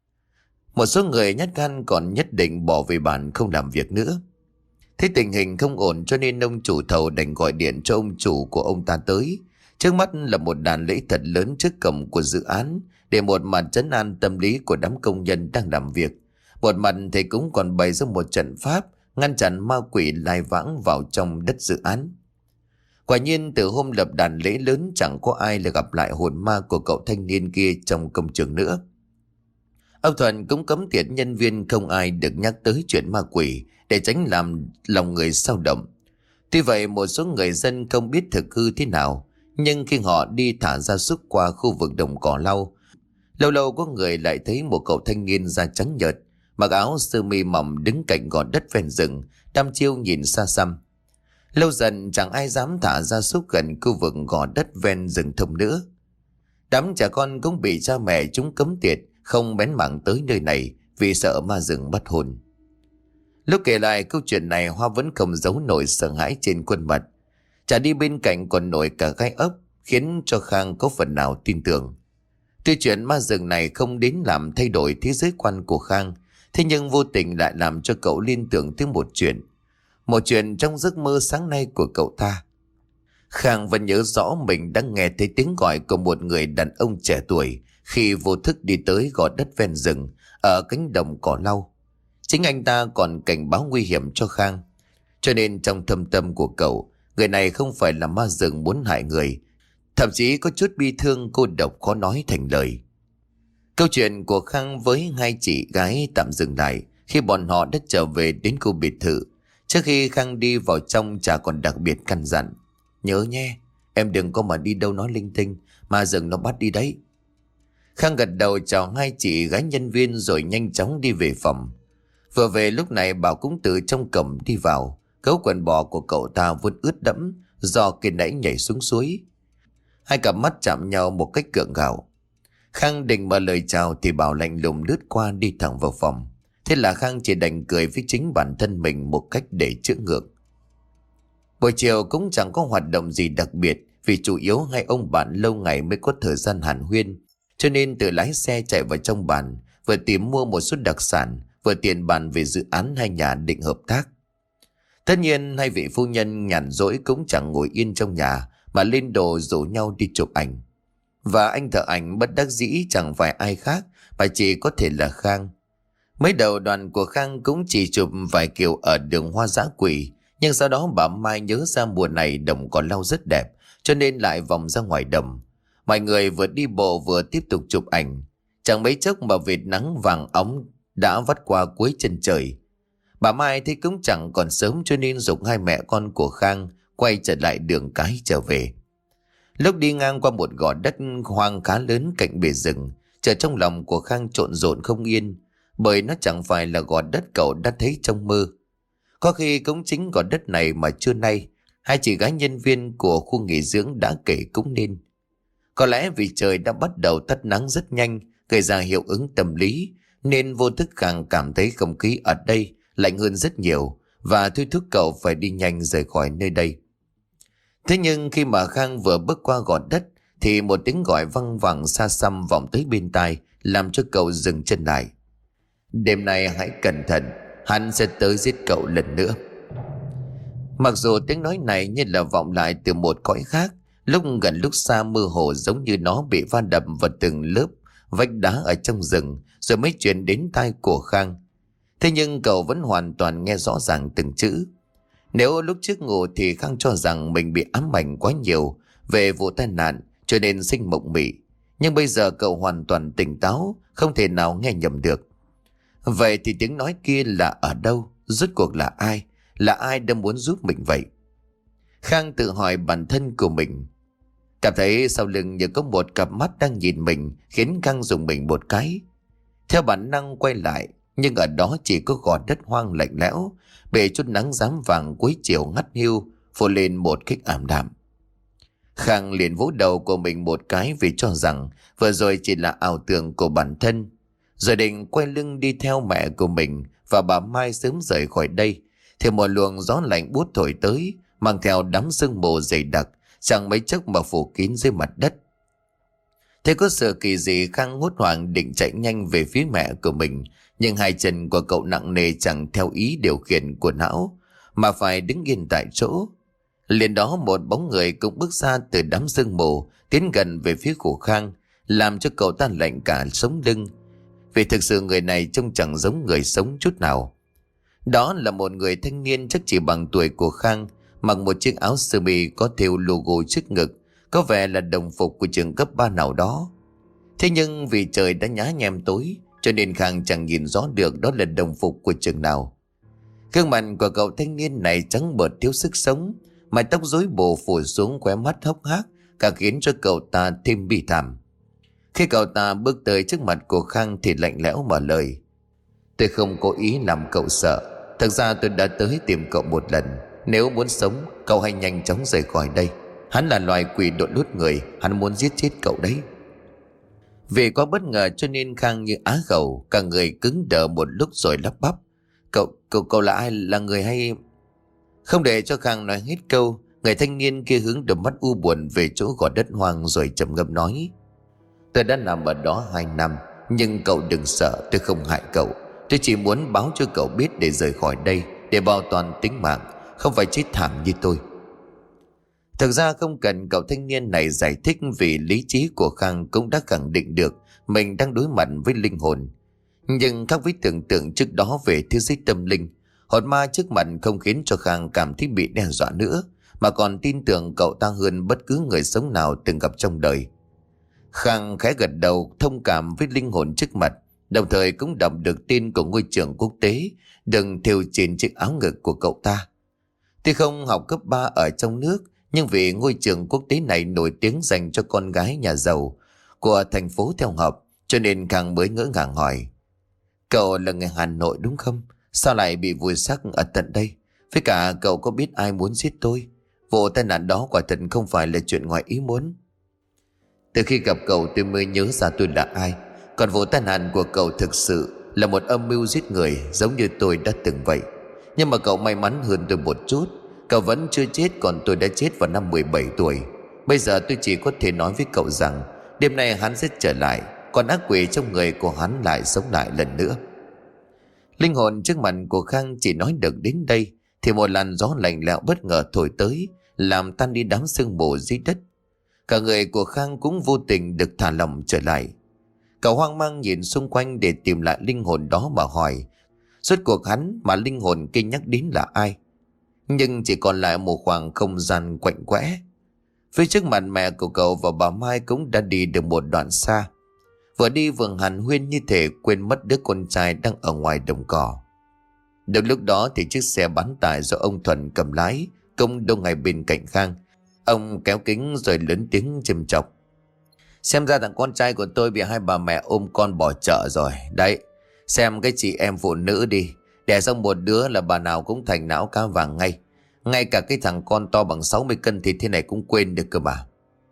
Speaker 1: Một số người nhát gan còn nhất định bỏ về bàn không làm việc nữa. Thấy tình hình không ổn cho nên ông chủ thầu đành gọi điện cho ông chủ của ông ta tới. Trước mắt là một đàn lễ thật lớn trước cổng của dự án, để một mặt trấn an tâm lý của đám công nhân đang làm việc, một mặt thì cũng còn bày ra một trận pháp ngăn chặn ma quỷ lai vãng vào trong đất dự án. Quả nhiên từ hôm lập đàn lễ lớn chẳng có ai là gặp lại hồn ma của cậu thanh niên kia trong công trường nữa. Ông Thuận cũng cấm tiệt nhân viên không ai được nhắc tới chuyện ma quỷ để tránh làm lòng người xao động. Tuy vậy một số người dân không biết thực hư thế nào, nhưng khi họ đi thả gia súc qua khu vực đồng cỏ lau, lâu lâu có người lại thấy một cậu thanh niên da trắng nhợt, mặc áo sơ mi mỏng đứng cạnh gò đất ven rừng, đăm chiêu nhìn xa xăm. Lâu dần chẳng ai dám thả gia súc gần khu vực gò đất ven rừng thông nữa. Đám trẻ con cũng bị cha mẹ chúng cấm tiệt, không bén mảng tới nơi này vì sợ ma rừng bắt hồn. Lúc kể lại câu chuyện này, Hoa vẫn không giấu nổi sợ hãi trên khuôn mặt. Chả đi bên cạnh còn nổi cả gai ốc, khiến cho Khang có phần nào tin tưởng. Tuy chuyện ma rừng này không đến làm thay đổi thế giới quan của Khang, thế nhưng vô tình lại làm cho cậu liên tưởng tới một chuyện. Một chuyện trong giấc mơ sáng nay của cậu ta. Khang vẫn nhớ rõ mình đã nghe thấy tiếng gọi của một người đàn ông trẻ tuổi khi vô thức đi tới gò đất ven rừng ở cánh đồng cỏ lau. Chính anh ta còn cảnh báo nguy hiểm cho Khang. Cho nên trong thâm tâm của cậu, người này không phải là ma rừng muốn hại người, thậm chí có chút bi thương cô độc khó nói thành lời. Câu chuyện của Khang với hai chị gái tạm dừng lại khi bọn họ đã trở về đến khu biệt thự. Trước khi Khang đi vào trong, chả còn đặc biệt căn dặn: nhớ nhé, em đừng có mà đi đâu nói linh tinh, ma rừng nó bắt đi đấy. Khang gật đầu chào hai chị gái nhân viên rồi nhanh chóng đi về phòng. Vừa về lúc này Bảo cũng từ trong cổng đi vào. Gấu quần bò của cậu ta vốn ướt đẫm do khi nãy nhảy xuống suối. Hai cặp mắt chạm nhau một cách gượng gạo. Khang định mở lời chào thì Bảo lạnh lùng lướt qua đi thẳng vào phòng. Thế là Khang chỉ đành cười với chính bản thân mình một cách để chữa ngượng. Buổi chiều cũng chẳng có hoạt động gì đặc biệt, vì chủ yếu hai ông bạn lâu ngày mới có thời gian hàn huyên, cho nên tự lái xe chạy vào trong bản, vừa tìm mua một số đặc sản, vừa tiền bàn về dự án hai nhà định hợp tác. Tất nhiên hai vị phu nhân nhàn rỗi cũng chẳng ngồi yên trong nhà mà lên đồ rủ nhau đi chụp ảnh. Và anh thợ ảnh bất đắc dĩ chẳng phải ai khác mà chỉ có thể là Khang. Mới đầu đoàn của Khang cũng chỉ chụp vài kiểu ở đường hoa dã quỷ, nhưng sau đó bà Mai nhớ ra mùa này đồng cỏ lau rất đẹp, cho nên lại vòng ra ngoài đồng. Mọi người vừa đi bộ vừa tiếp tục chụp ảnh. Chẳng mấy chốc mà vệt nắng vàng óng đã vắt qua cuối chân trời. Bà Mai thấy cũng chẳng còn sớm cho nên giục hai mẹ con của Khang quay trở lại đường cái trở về. Lúc đi ngang qua một gò đất hoang khá lớn cạnh bể rừng, chợt trong lòng của Khang trộn rộn không yên, bởi nó chẳng phải là gò đất cậu đã thấy trong mơ. Có khi cũng chính gò đất này mà trưa nay hai chị gái nhân viên của khu nghỉ dưỡng đã kể cũng nên. Có lẽ vì trời đã bắt đầu tắt nắng rất nhanh, gây ra hiệu ứng tâm lý, nên vô thức Khang cảm thấy không khí ở đây lạnh hơn rất nhiều và thôi thúc cậu phải đi nhanh rời khỏi nơi đây. Thế nhưng khi mà Khang vừa bước qua gò đất thì một tiếng gọi văng vẳng xa xăm vọng tới bên tai, làm cho cậu dừng chân lại. Đêm nay hãy cẩn thận, hắn sẽ tới giết cậu lần nữa. Mặc dù tiếng nói này như là vọng lại từ một cõi khác, lúc gần lúc xa mơ hồ, giống như nó bị va đập vào từng lớp vách đá ở trong rừng rồi mới truyền đến tai của Khang. Thế nhưng cậu vẫn hoàn toàn nghe rõ ràng từng chữ. Nếu lúc trước ngủ thì Khang cho rằng mình bị ám ảnh quá nhiều về vụ tai nạn cho nên sinh mộng mị, nhưng bây giờ cậu hoàn toàn tỉnh táo, không thể nào nghe nhầm được. Vậy thì tiếng nói kia là ở đâu? Rốt cuộc là ai? Là ai đang muốn giúp mình vậy? Khang tự hỏi bản thân của mình. Cảm thấy sau lưng như có một cặp mắt đang nhìn mình, khiến Khang dùng mình một cái. Theo bản năng quay lại, nhưng ở đó chỉ có gò đất hoang lạnh lẽo, bề chút nắng rám vàng cuối chiều ngắt hiu phủ lên một cách ảm đạm. Khang liền vỗ đầu của mình một cái vì cho rằng vừa rồi chỉ là ảo tưởng của bản thân, rồi định quay lưng đi theo mẹ của mình và bà Mai sớm rời khỏi đây. Thì một luồng gió lạnh buốt thổi tới, mang theo đám sương mù dày đặc, chẳng mấy chốc mà phủ kín dưới mặt đất. Thế có sự kỳ dị, Khang hốt hoảng định chạy nhanh về phía mẹ của mình, nhưng hai chân của cậu nặng nề chẳng theo ý điều khiển của não, mà phải đứng yên tại chỗ. Liền đó một bóng người cũng bước ra từ đám sương mù, tiến gần về phía của Khang, làm cho cậu ta lạnh cả sống lưng, vì thực sự người này trông chẳng giống người sống chút nào. Đó là một người thanh niên chắc chỉ bằng tuổi của Khang, mặc một chiếc áo sơ mi có thêu logo trước ngực, có vẻ là đồng phục của trường cấp 3 nào đó. Thế nhưng vì trời đã nhá nhem tối, cho nên Khang chẳng nhìn rõ được đó là đồng phục của trường nào. Gương mặt của cậu thanh niên này trắng bợt thiếu sức sống, mái tóc rối bù phủ xuống, khóe mắt hốc hác, càng khiến cho cậu ta thêm bi thảm. Khi cậu ta bước tới trước mặt của Khang thì lạnh lẽo mở lời. Tôi không cố ý làm cậu sợ. Thật ra tôi đã tới tìm cậu một lần. Nếu muốn sống, cậu hãy nhanh chóng rời khỏi đây. Hắn là loài quỷ đội lốt người, hắn muốn giết chết cậu đấy. Vì quá bất ngờ cho nên Khang như á khẩu, cả người cứng đờ một lúc rồi lắp bắp. Cậu là ai? Là người hay... Không để cho Khang nói hết câu, người thanh niên kia hướng đôi mắt u buồn về chỗ gò đất hoang rồi trầm ngâm nói. Tôi đã nằm ở đó 2 năm, nhưng cậu đừng sợ, tôi không hại cậu. Tôi chỉ muốn báo cho cậu biết để rời khỏi đây, để bảo toàn tính mạng, không phải chết thảm như tôi. Thực ra không cần cậu thanh niên này giải thích, vì lý trí của Khang cũng đã khẳng định được mình đang đối mặt với linh hồn. Nhưng khác với tưởng tượng trước đó về thế giới tâm linh, hồn ma trước mặt không khiến cho Khang cảm thấy bị đe dọa nữa, mà còn tin tưởng cậu ta hơn bất cứ người sống nào từng gặp trong đời. Khang khẽ gật đầu thông cảm với linh hồn trước mặt, đồng thời cũng đọc được tên của ngôi trường quốc tế đừng thêu trên chiếc áo ngực của cậu ta. Tuy không học cấp 3 ở trong nước, nhưng vì ngôi trường quốc tế này nổi tiếng dành cho con gái nhà giàu của thành phố theo học, cho nên Khang mới ngỡ ngàng hỏi. Cậu là người Hà Nội đúng không? Sao lại bị vùi xác ở tận đây? Với cả cậu có biết ai muốn giết tôi? Vụ tai nạn đó quả thật không phải là chuyện ngoài ý muốn. Từ khi gặp cậu tôi mới nhớ ra tôi là ai. Còn vụ tai nạn của cậu thực sự là một âm mưu giết người, giống như tôi đã từng vậy. Nhưng mà cậu may mắn hơn tôi một chút. Cậu vẫn chưa chết, còn tôi đã chết vào năm 17 tuổi. Bây giờ tôi chỉ có thể nói với cậu rằng đêm nay hắn sẽ trở lại, còn ác quỷ trong người của hắn lại sống lại lần nữa. Linh hồn trước mặt của Khang chỉ nói được đến đây thì một làn gió lạnh lẽo bất ngờ thổi tới, làm tan đi đám sương mù dưới đất. Cả người của Khang cũng vô tình được thả lỏng trở lại. Cậu hoang mang nhìn xung quanh để tìm lại linh hồn đó mà hỏi, rốt cuộc hắn mà linh hồn kia nhắc đến là ai? Nhưng chỉ còn lại một khoảng không gian quạnh quẽ. Phía trước mặt mẹ của cậu và bà Mai cũng đã đi được một đoạn xa. Vừa đi vừa hàn huyên như thể quên mất đứa con trai đang ở ngoài đồng cỏ. Được lúc đó thì chiếc xe bán tải do ông Thuần cầm lái cũng đông ngay bên cạnh Khang. Ông kéo kính rồi lớn tiếng châm chọc. Xem ra thằng con trai của tôi bị hai bà mẹ ôm con bỏ chợ rồi. Đấy, xem cái chị em phụ nữ đi. Đẻ xong một đứa là bà nào cũng thành não cá vàng ngay. Ngay cả cái thằng con to bằng 60 cân thì thế này cũng quên được cơ mà.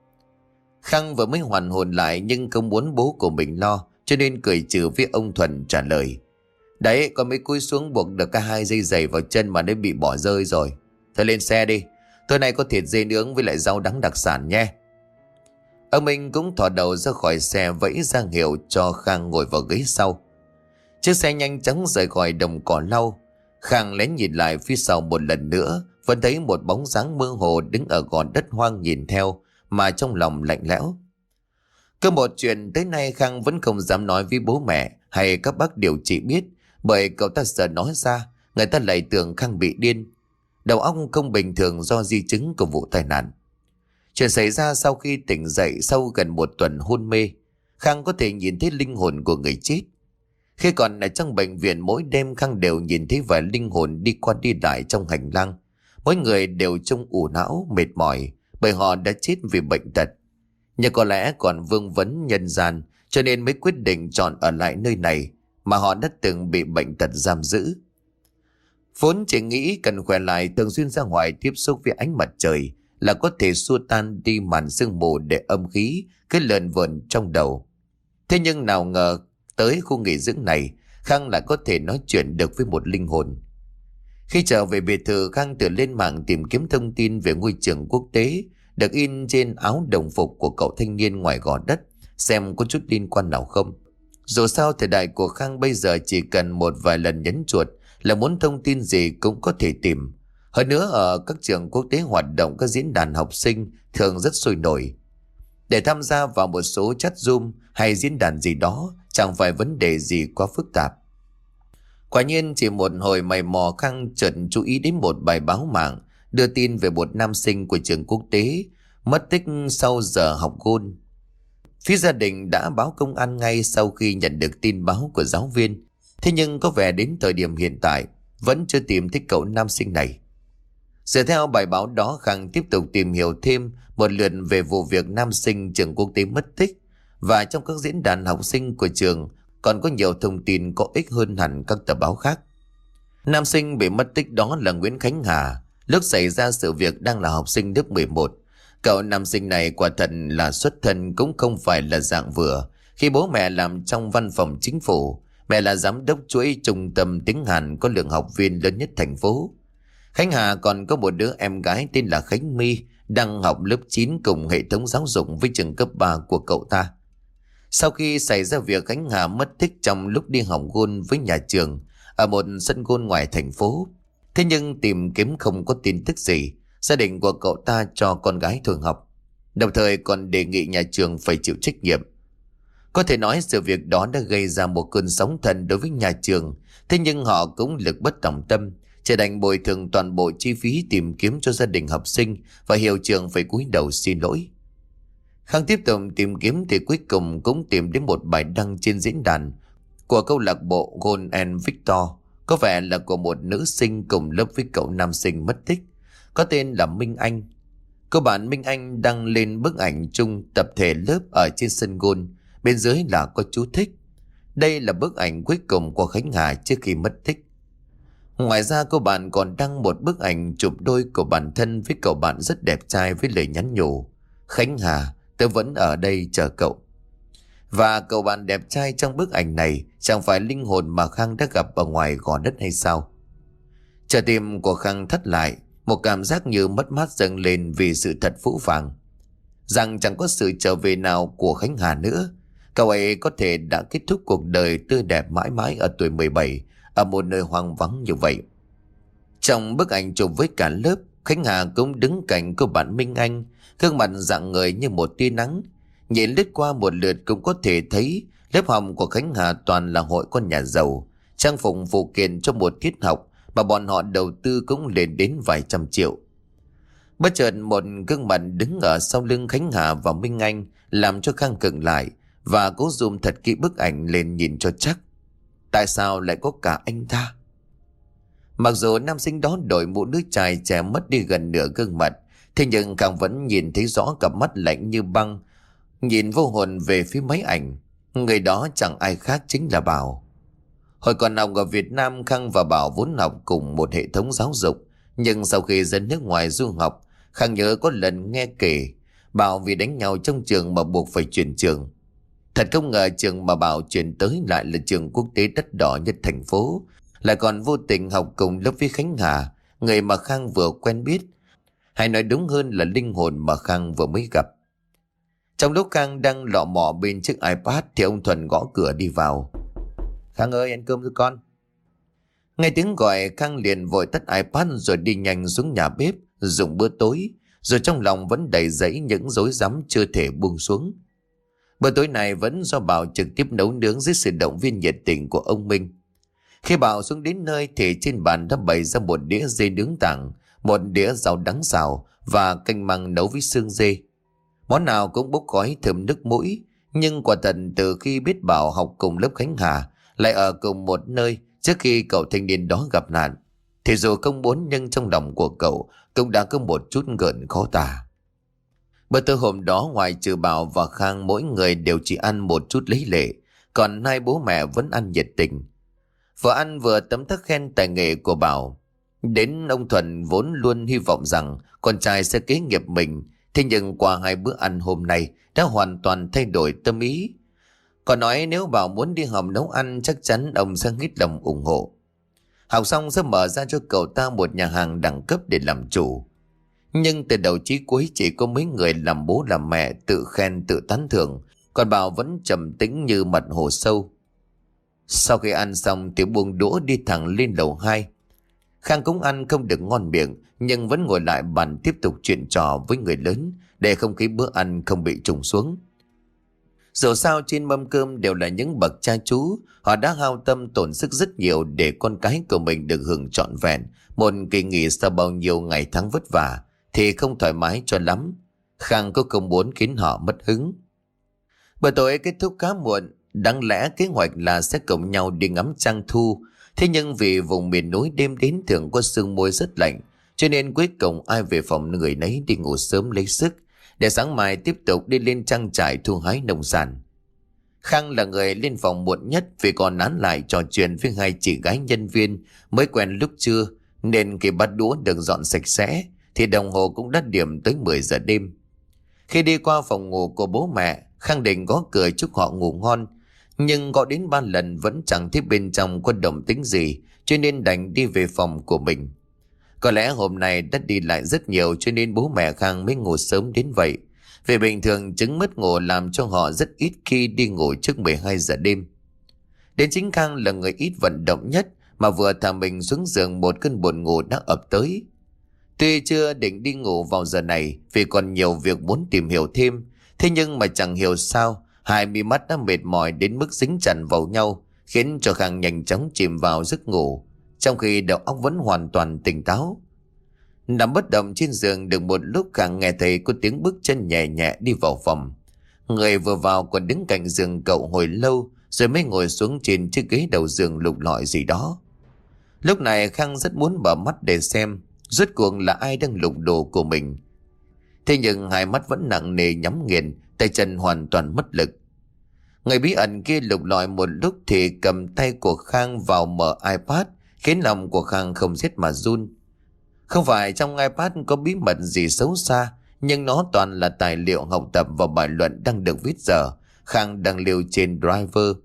Speaker 1: Khang vừa mới hoàn hồn lại nhưng không muốn bố của mình lo, cho nên cười trừ với ông Thuần trả lời. Đấy, con mới cúi xuống buộc được cả 2 dây giày vào chân mà nó bị bỏ rơi rồi. Thôi lên xe đi, tối nay có thịt dê nướng với lại rau đắng đặc sản nhé. Ông Minh cũng thò đầu ra khỏi xe vẫy ra hiệu cho Khang ngồi vào ghế sau. Chiếc xe nhanh chóng rời khỏi đồng cỏ lau. Khang lén nhìn lại phía sau một lần nữa, vẫn thấy một bóng dáng mơ hồ đứng ở gò đất hoang nhìn theo, mà trong lòng lạnh lẽo. Có một chuyện tới nay Khang vẫn không dám nói với bố mẹ hay các bác điều trị biết, bởi cậu ta sợ nói ra người ta lại tưởng Khang bị điên, đầu óc không bình thường do di chứng của vụ tai nạn. Chuyện xảy ra sau khi tỉnh dậy sau gần một tuần hôn mê. Khang có thể nhìn thấy linh hồn của người chết. Khi còn ở trong bệnh viện, mỗi đêm Khang đều nhìn thấy vài linh hồn đi qua đi lại trong hành lang. Mỗi người đều trông ủ não, mệt mỏi, bởi họ đã chết vì bệnh tật. Nhưng có lẽ còn vương vấn nhân gian, cho nên mới quyết định chọn ở lại nơi này mà họ đã từng bị bệnh tật giam giữ. Vốn chỉ nghĩ cần khỏe lại, thường xuyên ra ngoài tiếp xúc với ánh mặt trời là có thể xua tan đi màn sương mù để âm khí cứ lờn vờn trong đầu. Thế nhưng nào ngờ tới khu nghỉ dưỡng này, Khang lại có thể nói chuyện được với một linh hồn. Khi trở về biệt thự, Khang tự lên mạng tìm kiếm thông tin về ngôi trường quốc tế được in trên áo đồng phục của cậu thanh niên ngoài gò đất, xem có chút liên quan nào không. Dù sao thời đại của Khang bây giờ chỉ cần một vài lần nhấn chuột là muốn thông tin gì cũng có thể tìm. Hơn nữa ở các trường quốc tế hoạt động các diễn đàn học sinh thường rất sôi nổi. Để tham gia vào một số chat Zoom hay diễn đàn gì đó chẳng phải vấn đề gì quá phức tạp. Quả nhiên chỉ một hồi mày mò, Khang chợt chú ý đến một bài báo mạng đưa tin về một nam sinh của trường quốc tế mất tích sau giờ học gôn. Phía gia đình đã báo công an ngay sau khi nhận được tin báo của giáo viên. Thế nhưng có vẻ đến thời điểm hiện tại vẫn chưa tìm thấy cậu nam sinh này. Dựa theo bài báo đó, Khang tiếp tục tìm hiểu thêm một lượt về vụ việc nam sinh trường quốc tế mất tích. Và trong các diễn đàn học sinh của trường còn có nhiều thông tin có ích hơn hẳn các tờ báo khác. Nam sinh bị mất tích đó là Nguyễn Khánh Hà. Lúc xảy ra sự việc đang là học sinh lớp 11. Cậu nam sinh này quả thật là xuất thân cũng không phải là dạng vừa. Khi bố mẹ làm trong văn phòng chính phủ, mẹ là giám đốc chuỗi trung tâm tiếng Hàn có lượng học viên lớn nhất thành phố. Khánh Hà còn có một đứa em gái tên là Khánh My, đang học lớp 9 cùng hệ thống giáo dục với trường cấp 3 của cậu ta. Sau khi xảy ra việc Khánh Hà mất tích trong lúc đi học gôn với nhà trường ở một sân gôn ngoài thành phố. Thế nhưng tìm kiếm không có tin tức gì. Gia đình của cậu ta cho con gái thôi học, đồng thời còn đề nghị nhà trường phải chịu trách nhiệm. Có thể nói sự việc đó đã gây ra một cơn sóng thần đối với nhà trường. Thế nhưng họ cũng lực bất tòng tâm, chỉ đành bồi thường toàn bộ chi phí tìm kiếm cho gia đình học sinh và hiệu trưởng phải cúi đầu xin lỗi. Khang tiếp tục tìm kiếm thì cuối cùng cũng tìm đến một bài đăng trên diễn đàn của câu lạc bộ Gold and Victor, có vẻ là của một nữ sinh cùng lớp với cậu nam sinh mất tích, có tên là Minh Anh. Cô bạn Minh Anh đăng lên bức ảnh chung tập thể lớp ở trên sân gôn, bên dưới là có chú thích. Đây là bức ảnh cuối cùng của Khánh Hà trước khi mất tích. Ngoài ra cô bạn còn đăng một bức ảnh chụp đôi của bản thân với cậu bạn rất đẹp trai với lời nhắn nhủ: Khánh Hà, tớ vẫn ở đây chờ cậu. Và cậu bạn đẹp trai trong bức ảnh này chẳng phải linh hồn mà Khang đã gặp ở ngoài gò đất hay sao? Trái tim của Khang thắt lại, một cảm giác như mất mát dâng lên vì sự thật phũ phàng rằng chẳng có sự trở về nào của Khánh Hà nữa. Cậu ấy có thể đã kết thúc cuộc đời tươi đẹp mãi mãi ở tuổi 17 ở một nơi hoang vắng như vậy. Trong bức ảnh chụp với cả lớp, Khánh Hà cũng đứng cạnh cô bạn Minh Anh, gương mặt rạng ngời như một tia nắng. Nhìn lướt qua một lượt cũng có thể thấy lớp học của Khánh Hà toàn là hội con nhà giàu, trang phục phụ kiện cho một tiết học mà bọn họ đầu tư cũng lên đến vài trăm triệu. Bất chợt một gương mặt đứng ở sau lưng Khánh Hà và Minh Anh làm cho Khang khựng lại và cố zoom thật kỹ bức ảnh lên nhìn cho chắc. Tại sao lại có cả anh ta? Mặc dù nam sinh đó đội mũ nước chai che mất đi gần nửa gương mặt, thế nhưng Khang vẫn nhìn thấy rõ cặp mắt lạnh như băng nhìn vô hồn về phía máy ảnh. Người đó chẳng ai khác chính là Bảo. Hồi còn học ở Việt Nam, Khang và Bảo vốn học cùng một hệ thống giáo dục, nhưng sau khi ra nước ngoài du học, Khang nhớ có lần nghe kể Bảo vì đánh nhau trong trường mà buộc phải chuyển trường. Thật không ngờ trường mà Bảo chuyển tới lại là trường quốc tế đắt đỏ nhất thành phố, lại còn vô tình học cùng lớp với Khánh Hà, người mà Khang vừa quen biết, hay nói đúng hơn là linh hồn mà Khang vừa mới gặp. Trong lúc Khang đang lọ mọ bên chiếc iPad thì ông Thuần gõ cửa đi vào. Khang ơi, ăn cơm với con. Nghe tiếng gọi, Khang liền vội tắt iPad rồi đi nhanh xuống nhà bếp dùng bữa tối, rồi trong lòng vẫn đầy dẫy những rối rắm chưa thể buông xuống. Bữa tối này vẫn do Bảo trực tiếp nấu nướng dưới sự động viên nhiệt tình của ông Minh. Khi Bảo xuống đến nơi thì trên bàn đã bày ra một đĩa dê nướng tảng, một đĩa rau đắng xào và canh măng nấu với xương dê. Món nào cũng bốc khói thơm nước mũi, nhưng quả thật từ khi biết Bảo học cùng lớp Khánh Hà, lại ở cùng một nơi trước khi cậu thanh niên đó gặp nạn, thì dù không muốn nhưng trong lòng của cậu cũng đã có một chút gợn khó tả. Bữa tối hôm đó ngoài trừ Bảo và Khang, mỗi người đều chỉ ăn một chút lấy lệ, còn hai bố mẹ vẫn ăn nhiệt tình. Vừa ăn vừa tấm tắc khen tài nghệ của Bảo. Đến ông Thuần vốn luôn hy vọng rằng con trai sẽ kế nghiệp mình, thế nhưng qua hai bữa ăn hôm nay đã hoàn toàn thay đổi tâm ý. Còn nói nếu Bảo muốn đi học nấu ăn chắc chắn ông sẽ hết lòng ủng hộ. Học xong sẽ mở ra cho cậu ta một nhà hàng đẳng cấp để làm chủ. Nhưng từ đầu chí cuối chỉ có mấy người làm bố làm mẹ tự khen tự tán thưởng, còn Bảo vẫn trầm tĩnh như mặt hồ sâu. Sau khi ăn xong thì buông đũa đi thẳng lên lầu 2. Khang cũng ăn không được ngon miệng, nhưng vẫn ngồi lại bàn tiếp tục chuyện trò với người lớn để không khí bữa ăn không bị trùng xuống. Dù sao trên mâm cơm đều là những bậc cha chú, họ đã hao tâm tổn sức rất nhiều để con cái của mình được hưởng trọn vẹn một kỳ nghỉ sau bao nhiêu ngày tháng vất vả, thì không thoải mái cho lắm. Khang có không muốn khiến họ mất hứng. Bữa tối kết thúc khá muộn, đáng lẽ kế hoạch là sẽ cùng nhau đi ngắm trăng thu. Thế nhưng vì vùng miền núi đêm đến thường có sương muối rất lạnh, cho nên cuối cùng ai về phòng người nấy đi ngủ sớm lấy sức, để sáng mai tiếp tục đi lên trang trại thu hái nông sản. Khang là người lên phòng muộn nhất vì còn nán lại trò chuyện với hai chị gái nhân viên mới quen lúc trưa, nên khi bát đũa được dọn sạch sẽ thì đồng hồ cũng đã điểm tới 10 giờ đêm. Khi đi qua phòng ngủ của bố mẹ, Khang định gõ cửa chúc họ ngủ ngon, nhưng gọi đến 3 lần vẫn chẳng thấy bên trong có động tĩnh gì, cho nên đành đi về phòng của mình. Có lẽ hôm nay đã đi lại rất nhiều cho nên bố mẹ Khang mới ngủ sớm đến vậy. Vì bình thường chứng mất ngủ làm cho họ rất ít khi đi ngủ trước 12 giờ đêm. Đến chính Khang là người ít vận động nhất, mà vừa thả mình xuống giường một cơn buồn ngủ đã ập tới. Tuy chưa định đi ngủ vào giờ này vì còn nhiều việc muốn tìm hiểu thêm, thế nhưng mà chẳng hiểu sao hai mí mắt đã mệt mỏi đến mức dính chặt vào nhau, khiến cho Khang nhanh chóng chìm vào giấc ngủ, trong khi đầu óc vẫn hoàn toàn tỉnh táo. Nằm bất động trên giường được một lúc, Khang nghe thấy có tiếng bước chân nhẹ nhẹ đi vào phòng. Người vừa vào còn đứng cạnh giường cậu hồi lâu, rồi mới ngồi xuống trên chiếc ghế đầu giường lục lọi gì đó. Lúc này Khang rất muốn mở mắt để xem rốt cuộc là ai đang lục đồ của mình. Thế nhưng hai mắt vẫn nặng nề nhắm nghiền, tay chân hoàn toàn mất lực. Người bí ẩn kia lục lọi một lúc thì cầm tay của Khang vào mở iPad, khiến lòng của Khang không rét mà run. Không phải trong iPad có bí mật gì xấu xa, nhưng nó toàn là tài liệu học tập và bài luận đang được viết dở, Khang đang lưu trên driver.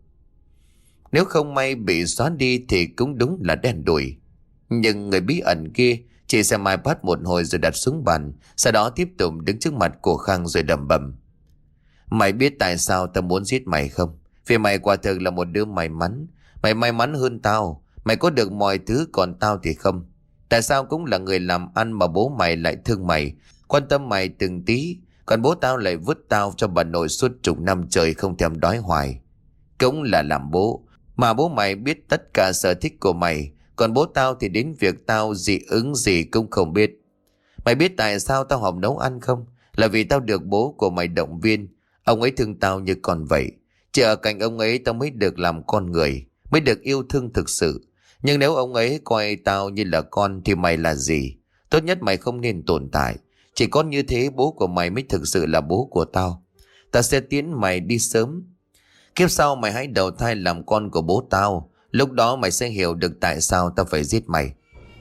Speaker 1: Nếu không may bị xóa đi thì cũng đúng là đen đủi. Nhưng người bí ẩn kia chỉ xem iPad một hồi rồi đặt xuống bàn, sau đó tiếp tục đứng trước mặt của Khang rồi đầm bầm: "Mày biết tại sao tao muốn giết mày không? Vì mày quả thực là một đứa may mắn. Mày may mắn hơn tao. Mày có được mọi thứ còn tao thì không. Tại sao cũng là người làm ăn mà bố mày lại thương mày, quan tâm mày từng tí, còn bố tao lại vứt tao cho bà nội suốt chục năm trời không thèm đói hoài. Cũng là làm bố, mà bố mày biết tất cả sở thích của mày, còn bố tao thì đến việc tao dị ứng gì cũng không biết. Mày biết tại sao tao học nấu ăn không? Là vì tao được bố của mày động viên. Ông ấy thương tao như con vậy. Chỉ ở cạnh ông ấy tao mới được làm con người, mới được yêu thương thực sự. Nhưng nếu ông ấy coi tao như là con thì mày là gì? Tốt nhất mày không nên tồn tại. Chỉ có như thế bố của mày mới thực sự là bố của tao. Tao sẽ tiến mày đi sớm. Kiếp sau mày hãy đầu thai làm con của bố tao. Lúc đó mày sẽ hiểu được tại sao tao phải giết mày."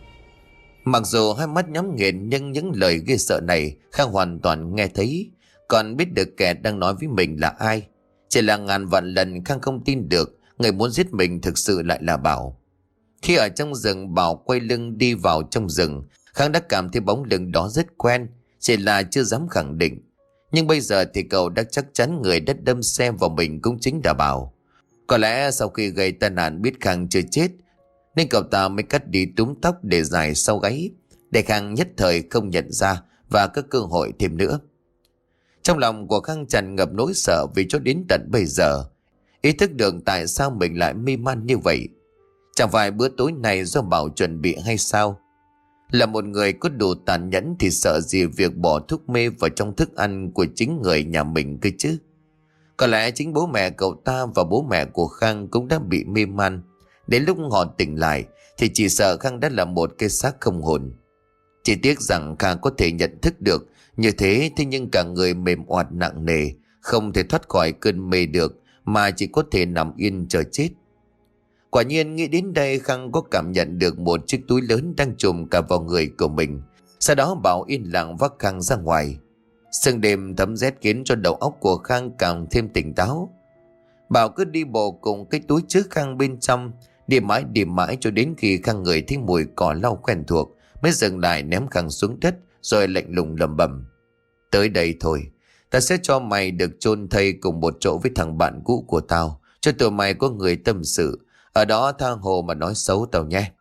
Speaker 1: Mặc dù hai mắt nhắm nghiền nhưng những lời ghê sợ này Khang hoàn toàn nghe thấy, còn biết được kẻ đang nói với mình là ai. Chỉ là ngàn vạn lần Khang không tin được người muốn giết mình thực sự lại là Bảo. Khi ở trong rừng, Bảo quay lưng đi vào trong rừng, Khang đã cảm thấy bóng lưng đó rất quen, chỉ là chưa dám khẳng định. Nhưng bây giờ thì cậu đã chắc chắn người đã đâm xe vào mình cũng chính là Bảo. Có lẽ sau khi gây tai nạn biết Khang chưa chết, nên cậu ta mới cắt đi túm tóc để dài sau gáy, để Khang nhất thời không nhận ra và có cơ hội thêm nữa. Trong lòng của Khang tràn ngập nỗi sợ vì cho đến tận bây giờ, ý thức được tại sao mình lại mê man như vậy. Chẳng phải bữa tối này do Bảo chuẩn bị hay sao? Là một người có đủ tàn nhẫn thì sợ gì việc bỏ thuốc mê vào trong thức ăn của chính người nhà mình cơ chứ. Có lẽ chính bố mẹ cậu ta và bố mẹ của Khang cũng đã bị mê man. Đến lúc họ tỉnh lại thì chỉ sợ Khang đã là một cái xác không hồn. Chỉ tiếc rằng Khang có thể nhận thức được như thế, thế nhưng cả người mềm oặt nặng nề, không thể thoát khỏi cơn mê được mà chỉ có thể nằm yên chờ chết. Quả nhiên nghĩ đến đây, Khang có cảm nhận được một chiếc túi lớn đang trùm cả vào người của mình. Sau đó Bảo yên lặng vác Khang ra ngoài. Sương đêm thấm rét khiến cho đầu óc của Khang càng thêm tỉnh táo. Bảo cứ đi bộ cùng cái túi trước Khang bên trong, đi mãi cho đến khi Khang ngửi thấy mùi cỏ lau quen thuộc, mới dừng lại ném Khang xuống đất rồi lạnh lùng lẩm bẩm: tới đây thôi, ta sẽ cho mày được chôn thây cùng một chỗ với thằng bạn cũ của tao, cho tụi mày có người tâm sự, ở đó tha hồ mà nói xấu tao nhé.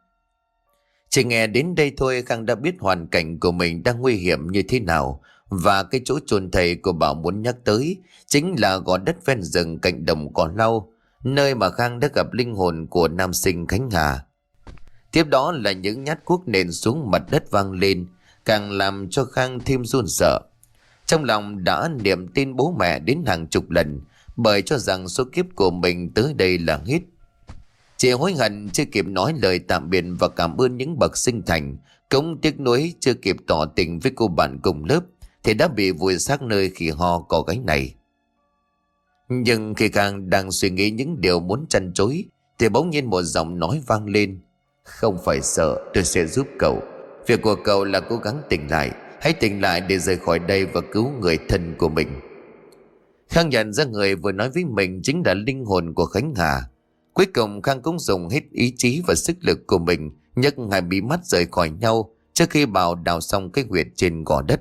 Speaker 1: Chỉ nghe đến đây thôi, Khang đã biết hoàn cảnh của mình đang nguy hiểm như thế nào, và cái chỗ chôn thây của Bảo muốn nhắc tới chính là gò đất ven rừng cạnh đồng cỏ lau, nơi mà Khang đã gặp linh hồn của nam sinh Khánh Hà. Tiếp đó là những nhát cuốc nện xuống mặt đất vang lên, càng làm cho Khang thêm run sợ. Trong lòng đã niệm tin bố mẹ đến hàng chục lần, bởi cho rằng số kiếp của mình tới đây là hết. Chị hối hận chưa kịp nói lời tạm biệt và cảm ơn những bậc sinh thành, cũng tiếc nuối chưa kịp tỏ tình với cô bạn cùng lớp thì đã bị vùi xác nơi khỉ ho cò gáy này. Nhưng khi Khang đang suy nghĩ những điều muốn trăn trối thì bỗng nhiên một giọng nói vang lên: không phải sợ, tôi sẽ giúp cậu. Việc của cậu là cố gắng tỉnh lại. Hãy tỉnh lại để rời khỏi đây và cứu người thân của mình. Khang nhận ra người vừa nói với mình chính là linh hồn của Khánh Hà. Cuối cùng Khang cũng dùng hết ý chí và sức lực của mình nhấc hai mí mắt rời khỏi nhau trước khi Bảo đào xong cái huyệt trên gò đất.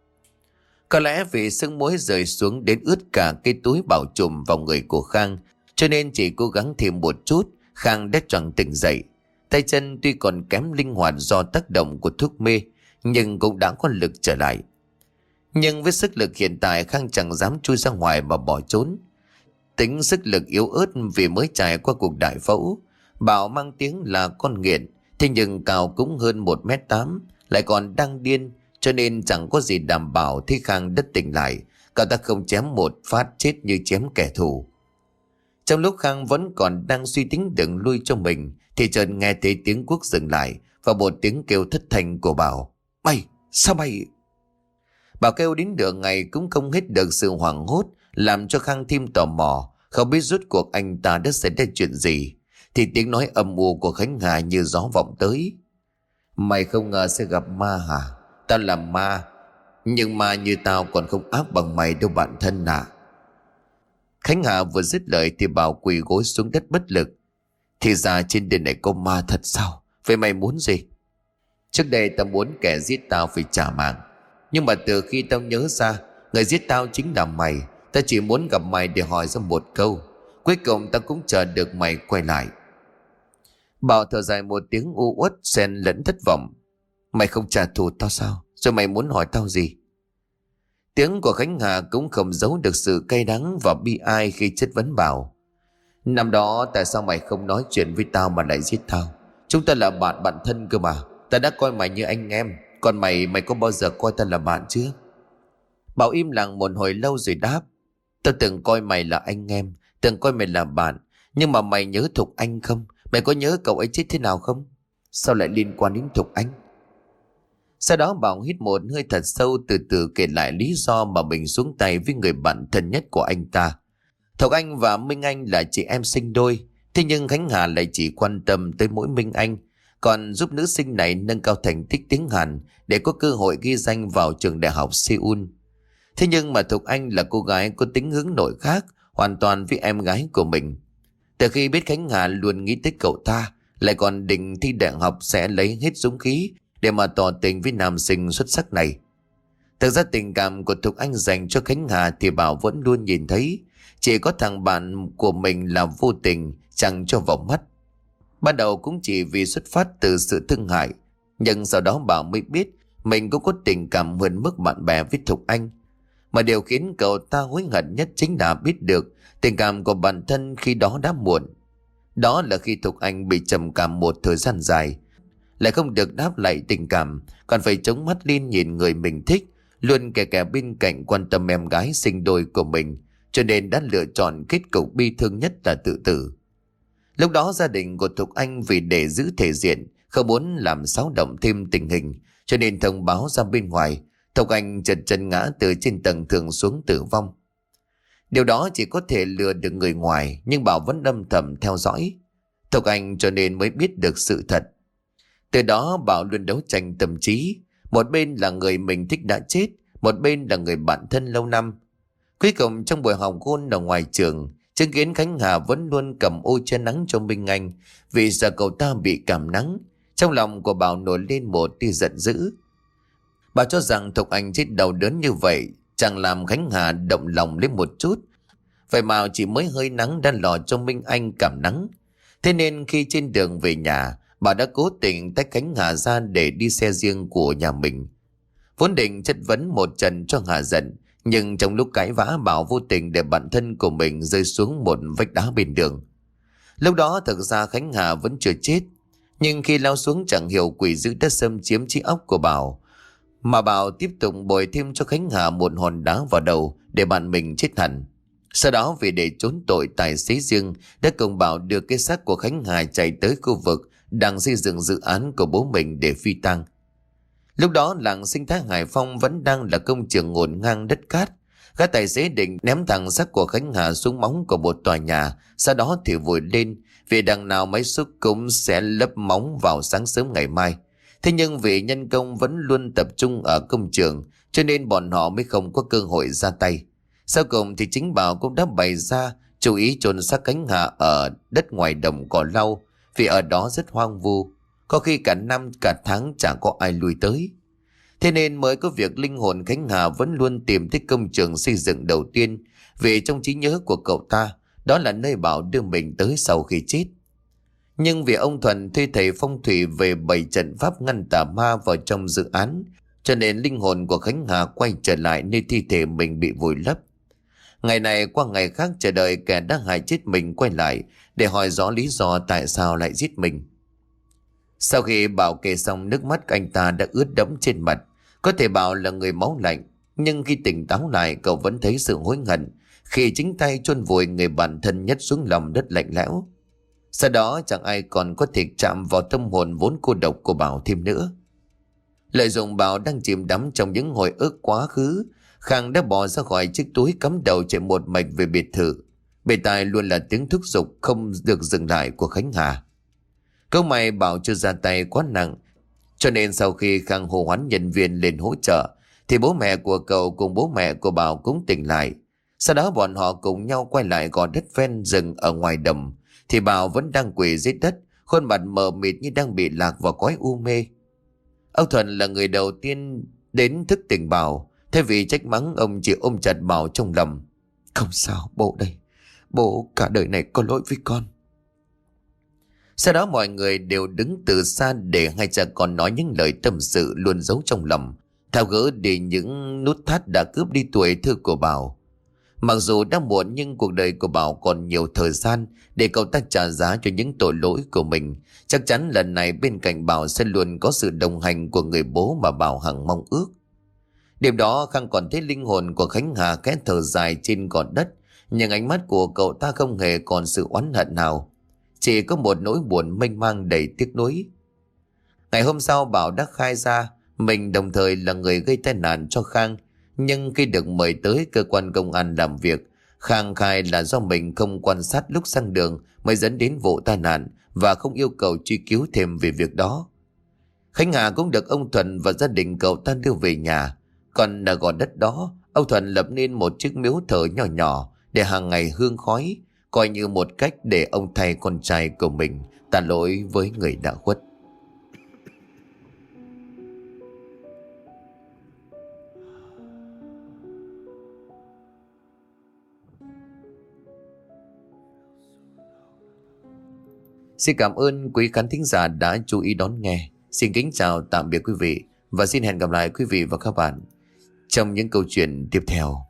Speaker 1: Có lẽ vì sương muối rơi xuống đến ướt cả cái túi Bảo trùm vào người của Khang, cho nên chỉ cố gắng thêm một chút, Khang đã choàng tỉnh dậy. Tay chân tuy còn kém linh hoạt do tác động của thuốc mê, nhưng cũng đã có lực trở lại. Nhưng với sức lực hiện tại, Khang chẳng dám chui ra ngoài mà bỏ trốn. Tính sức lực yếu ớt vì mới trải qua cuộc đại phẫu. Bảo mang tiếng là con nghiện, thế nhưng cao cũng hơn 1m8, lại còn đang điên, cho nên chẳng có gì đảm bảo khi Khang đất tỉnh lại, cậu ta không chém một phát chết như chém kẻ thù. Trong lúc Khang vẫn còn đang suy tính đường lui cho mình thì chợt nghe thấy tiếng cuốc dừng lại và một tiếng kêu thất thanh của Bảo: mày, sao mày? Bảo kêu đến nửa ngày cũng không hết được sự hoảng hốt, làm cho Khang thêm tò mò, không biết rốt cuộc anh ta đã xảy ra chuyện gì. Thì tiếng nói âm u của Khánh Hà như gió vọng tới: mày không ngờ sẽ gặp ma hả? Tao là ma, nhưng ma như tao còn không ác bằng mày đâu bạn thân à. Khánh Hà vừa dứt lời thì Bảo quỳ gối xuống đất bất lực. Thì ra trên đời này có ma thật sao? Vậy mày muốn gì? Trước đây tao muốn kẻ giết tao phải trả mạng, nhưng mà từ khi tao nhớ ra người giết tao chính là mày, tao chỉ muốn gặp mày để hỏi ra một câu. Cuối cùng tao cũng chờ được mày quay lại. Bảo thở dài một tiếng u uất xen lẫn thất vọng: mày không trả thù tao sao? Rồi mày muốn hỏi tao gì? Tiếng của Khánh Hà cũng không giấu được sự cay đắng và bi ai khi chất vấn Bảo: năm đó tại sao mày không nói chuyện với tao mà lại giết tao? Chúng ta là bạn thân cơ mà. Ta đã coi mày như anh em. Còn mày có bao giờ coi ta là bạn chưa? Bảo im lặng một hồi lâu rồi đáp: tao từng coi mày là anh em, từng coi mày là bạn. Nhưng mà mày nhớ Thục Anh không? Mày có nhớ cậu ấy chết thế nào không? Sao lại liên quan đến Thục Anh? Sau đó Bảo hít một hơi thật sâu, từ từ kể lại lý do mà mình xuống tay với người bạn thân nhất của anh ta. Thục Anh và Minh Anh là chị em sinh đôi, thế nhưng Khánh Hà lại chỉ quan tâm tới mỗi Minh Anh, còn giúp nữ sinh này nâng cao thành tích tiếng Hàn để có cơ hội ghi danh vào trường đại học Seoul. Thế nhưng mà Thục Anh là cô gái có tính hướng nội khác hoàn toàn với em gái của mình. Từ khi biết Khánh Hà luôn nghĩ tới cậu ta, lại còn định thi đại học sẽ lấy hết dũng khí để mà tỏ tình với nam sinh xuất sắc này. Thực ra tình cảm của Thục Anh dành cho Khánh Hà thì Bảo vẫn luôn nhìn thấy. Chỉ có thằng bạn của mình là vô tình, chẳng cho vào mắt. Ban đầu cũng chỉ vì xuất phát từ sự thương hại. Nhưng sau đó Bảo mới biết mình cũng có tình cảm hơn mức bạn bè với Thục Anh. Mà điều khiến cậu ta hối hận nhất chính là biết được tình cảm của bản thân khi đó đã muộn. Đó là khi Thục Anh bị trầm cảm một thời gian dài, lại không được đáp lại tình cảm, còn phải chống mắt lên nhìn người mình thích, luôn kẻ kẻ bên cạnh quan tâm em gái sinh đôi của mình, cho nên đã lựa chọn kết cục bi thương nhất là tự tử. Lúc đó gia đình của Thục Anh vì để giữ thể diện, không muốn làm xáo động thêm tình hình, cho nên thông báo ra bên ngoài Thục Anh trượt chân ngã từ trên tầng thượng xuống tử vong. Điều đó chỉ có thể lừa được người ngoài, nhưng Bảo vẫn âm thầm theo dõi Thục Anh, cho nên mới biết được sự thật. Từ đó Bảo luôn đấu tranh tâm trí. Một bên là người mình thích đã chết, một bên là người bạn thân lâu năm. Cuối cùng trong buổi họp gôn ở ngoài trường, chứng kiến Khánh Hà vẫn luôn cầm ô che nắng cho Minh Anh vì sợ cậu ta bị cảm nắng. Trong lòng của Bảo nổi lên một tia giận dữ. Bảo cho rằng Thục Anh chết đau đớn như vậy chẳng làm Khánh Hà động lòng lên một chút. Vậy mà chỉ mới hơi nắng đã lò cho Minh Anh cảm nắng. Thế nên khi trên đường về nhà, bà đã cố tình tách Khánh Hà ra để đi xe riêng của nhà mình. Vốn định chất vấn một trận cho Hà giận, nhưng trong lúc cãi vã Bảo vô tình để bản thân của mình rơi xuống một vách đá bên đường. Lúc đó thực ra Khánh Hà vẫn chưa chết, nhưng khi lao xuống chẳng hiểu quỷ dữ đã xâm chiếm trí óc của Bảo. Mà Bảo tiếp tục bồi thêm cho Khánh Hà một hòn đá vào đầu để bạn mình chết hẳn. Sau đó vì để trốn tội, tài xế riêng đã cùng Bảo đưa cái xác của Khánh Hà chạy tới khu vực đang xây dựng dự án của bố mình để phi tang. Lúc đó làng sinh thái Hải Phong vẫn đang là công trường ngổn ngang đất cát. Các tài xế định ném thẳng xác của Khánh Hà xuống móng của một tòa nhà, sau đó thì vùi lên, vì đằng nào máy xúc cũng sẽ lấp móng vào sáng sớm ngày mai. Thế nhưng vì nhân công vẫn luôn tập trung ở công trường, cho nên bọn họ mới không có cơ hội ra tay. Sau cùng thì chính Bảo cũng đã bày ra chú ý chôn xác Khánh Hà ở đất ngoài đồng cỏ lau, vì ở đó rất hoang vu, có khi cả năm cả tháng chẳng có ai lui tới. Thế nên mới có việc linh hồn Khánh Hà vẫn luôn tìm tới công trường xây dựng đầu tiên, vì trong trí nhớ của cậu ta, đó là nơi Bảo đưa mình tới sau khi chết. Nhưng vì ông Thuần thuê thầy phong thủy về bày trận pháp ngăn tà ma vào trong dự án, cho nên linh hồn của Khánh Hà quay trở lại nơi thi thể mình bị vùi lấp. Ngày này qua ngày khác chờ đợi kẻ đã hại chết mình quay lại để hỏi rõ lý do tại sao lại giết mình. Sau khi Bảo kể xong, nước mắt anh ta đã ướt đẫm trên mặt. Có thể Bảo là người máu lạnh, nhưng khi tỉnh táo lại cậu vẫn thấy sự hối hận khi chính tay chôn vùi người bạn thân nhất xuống lòng đất lạnh lẽo. Sau đó chẳng ai còn có thể chạm vào tâm hồn vốn cô độc của Bảo thêm nữa. Lợi dụng Bảo đang chìm đắm trong những hồi ức quá khứ, Khang đã bỏ ra khỏi chiếc túi cắm đầu chạy một mạch về biệt thự. Bên tai luôn là tiếng thúc giục không được dừng lại của Khánh Hà. Câu may Bảo chưa ra tay quá nặng, cho nên sau khi Khang hô hoán nhân viên lên hỗ trợ thì bố mẹ của cậu cùng bố mẹ của Bảo cũng tỉnh lại. Sau đó bọn họ cùng nhau quay lại gò đất ven rừng ở ngoài đầm, thì Bảo vẫn đang quỳ dưới đất, khuôn mặt mờ mịt như đang bị lạc vào cõi u mê. Ông Thuần là người đầu tiên đến thức tỉnh Bảo. Thay vì trách mắng, ông chỉ ôm chặt Bảo trong lòng. Không sao bố đây, bố cả đời này có lỗi với con. Sau đó mọi người đều đứng từ xa để hai cha con nói những lời tâm sự luôn giấu trong lòng, tháo gỡ đi những nút thắt đã cướp đi tuổi thơ của Bảo. Mặc dù đã muộn nhưng cuộc đời của Bảo còn nhiều thời gian để cậu ta trả giá cho những tội lỗi của mình. Chắc chắn lần này bên cạnh Bảo sẽ luôn có sự đồng hành của người bố mà Bảo hằng mong ước. Đêm đó Khang còn thấy linh hồn của Khánh Hà khẽ thở dài trên gò đất, nhưng ánh mắt của cậu ta không hề còn sự oán hận nào, chỉ có một nỗi buồn mênh mang đầy tiếc nuối. Ngày hôm sau Bảo đã khai ra mình đồng thời là người gây tai nạn cho Khang, nhưng khi được mời tới cơ quan công an làm việc, Khang khai là do mình không quan sát lúc sang đường mới dẫn đến vụ tai nạn và không yêu cầu truy cứu thêm về việc đó. Khánh Hà cũng được ông Thuần và gia đình cậu ta đưa về nhà. Còn ở gò đất đó, ông Thuần lập nên một chiếc miếu thờ nhỏ nhỏ để hàng ngày hương khói, coi như một cách để ông thay con trai của mình tạ lỗi với người đã khuất. Xin cảm ơn quý khán thính giả đã chú ý đón nghe. Xin kính chào tạm biệt quý vị và xin hẹn gặp lại quý vị và các bạn trong những câu chuyện tiếp theo.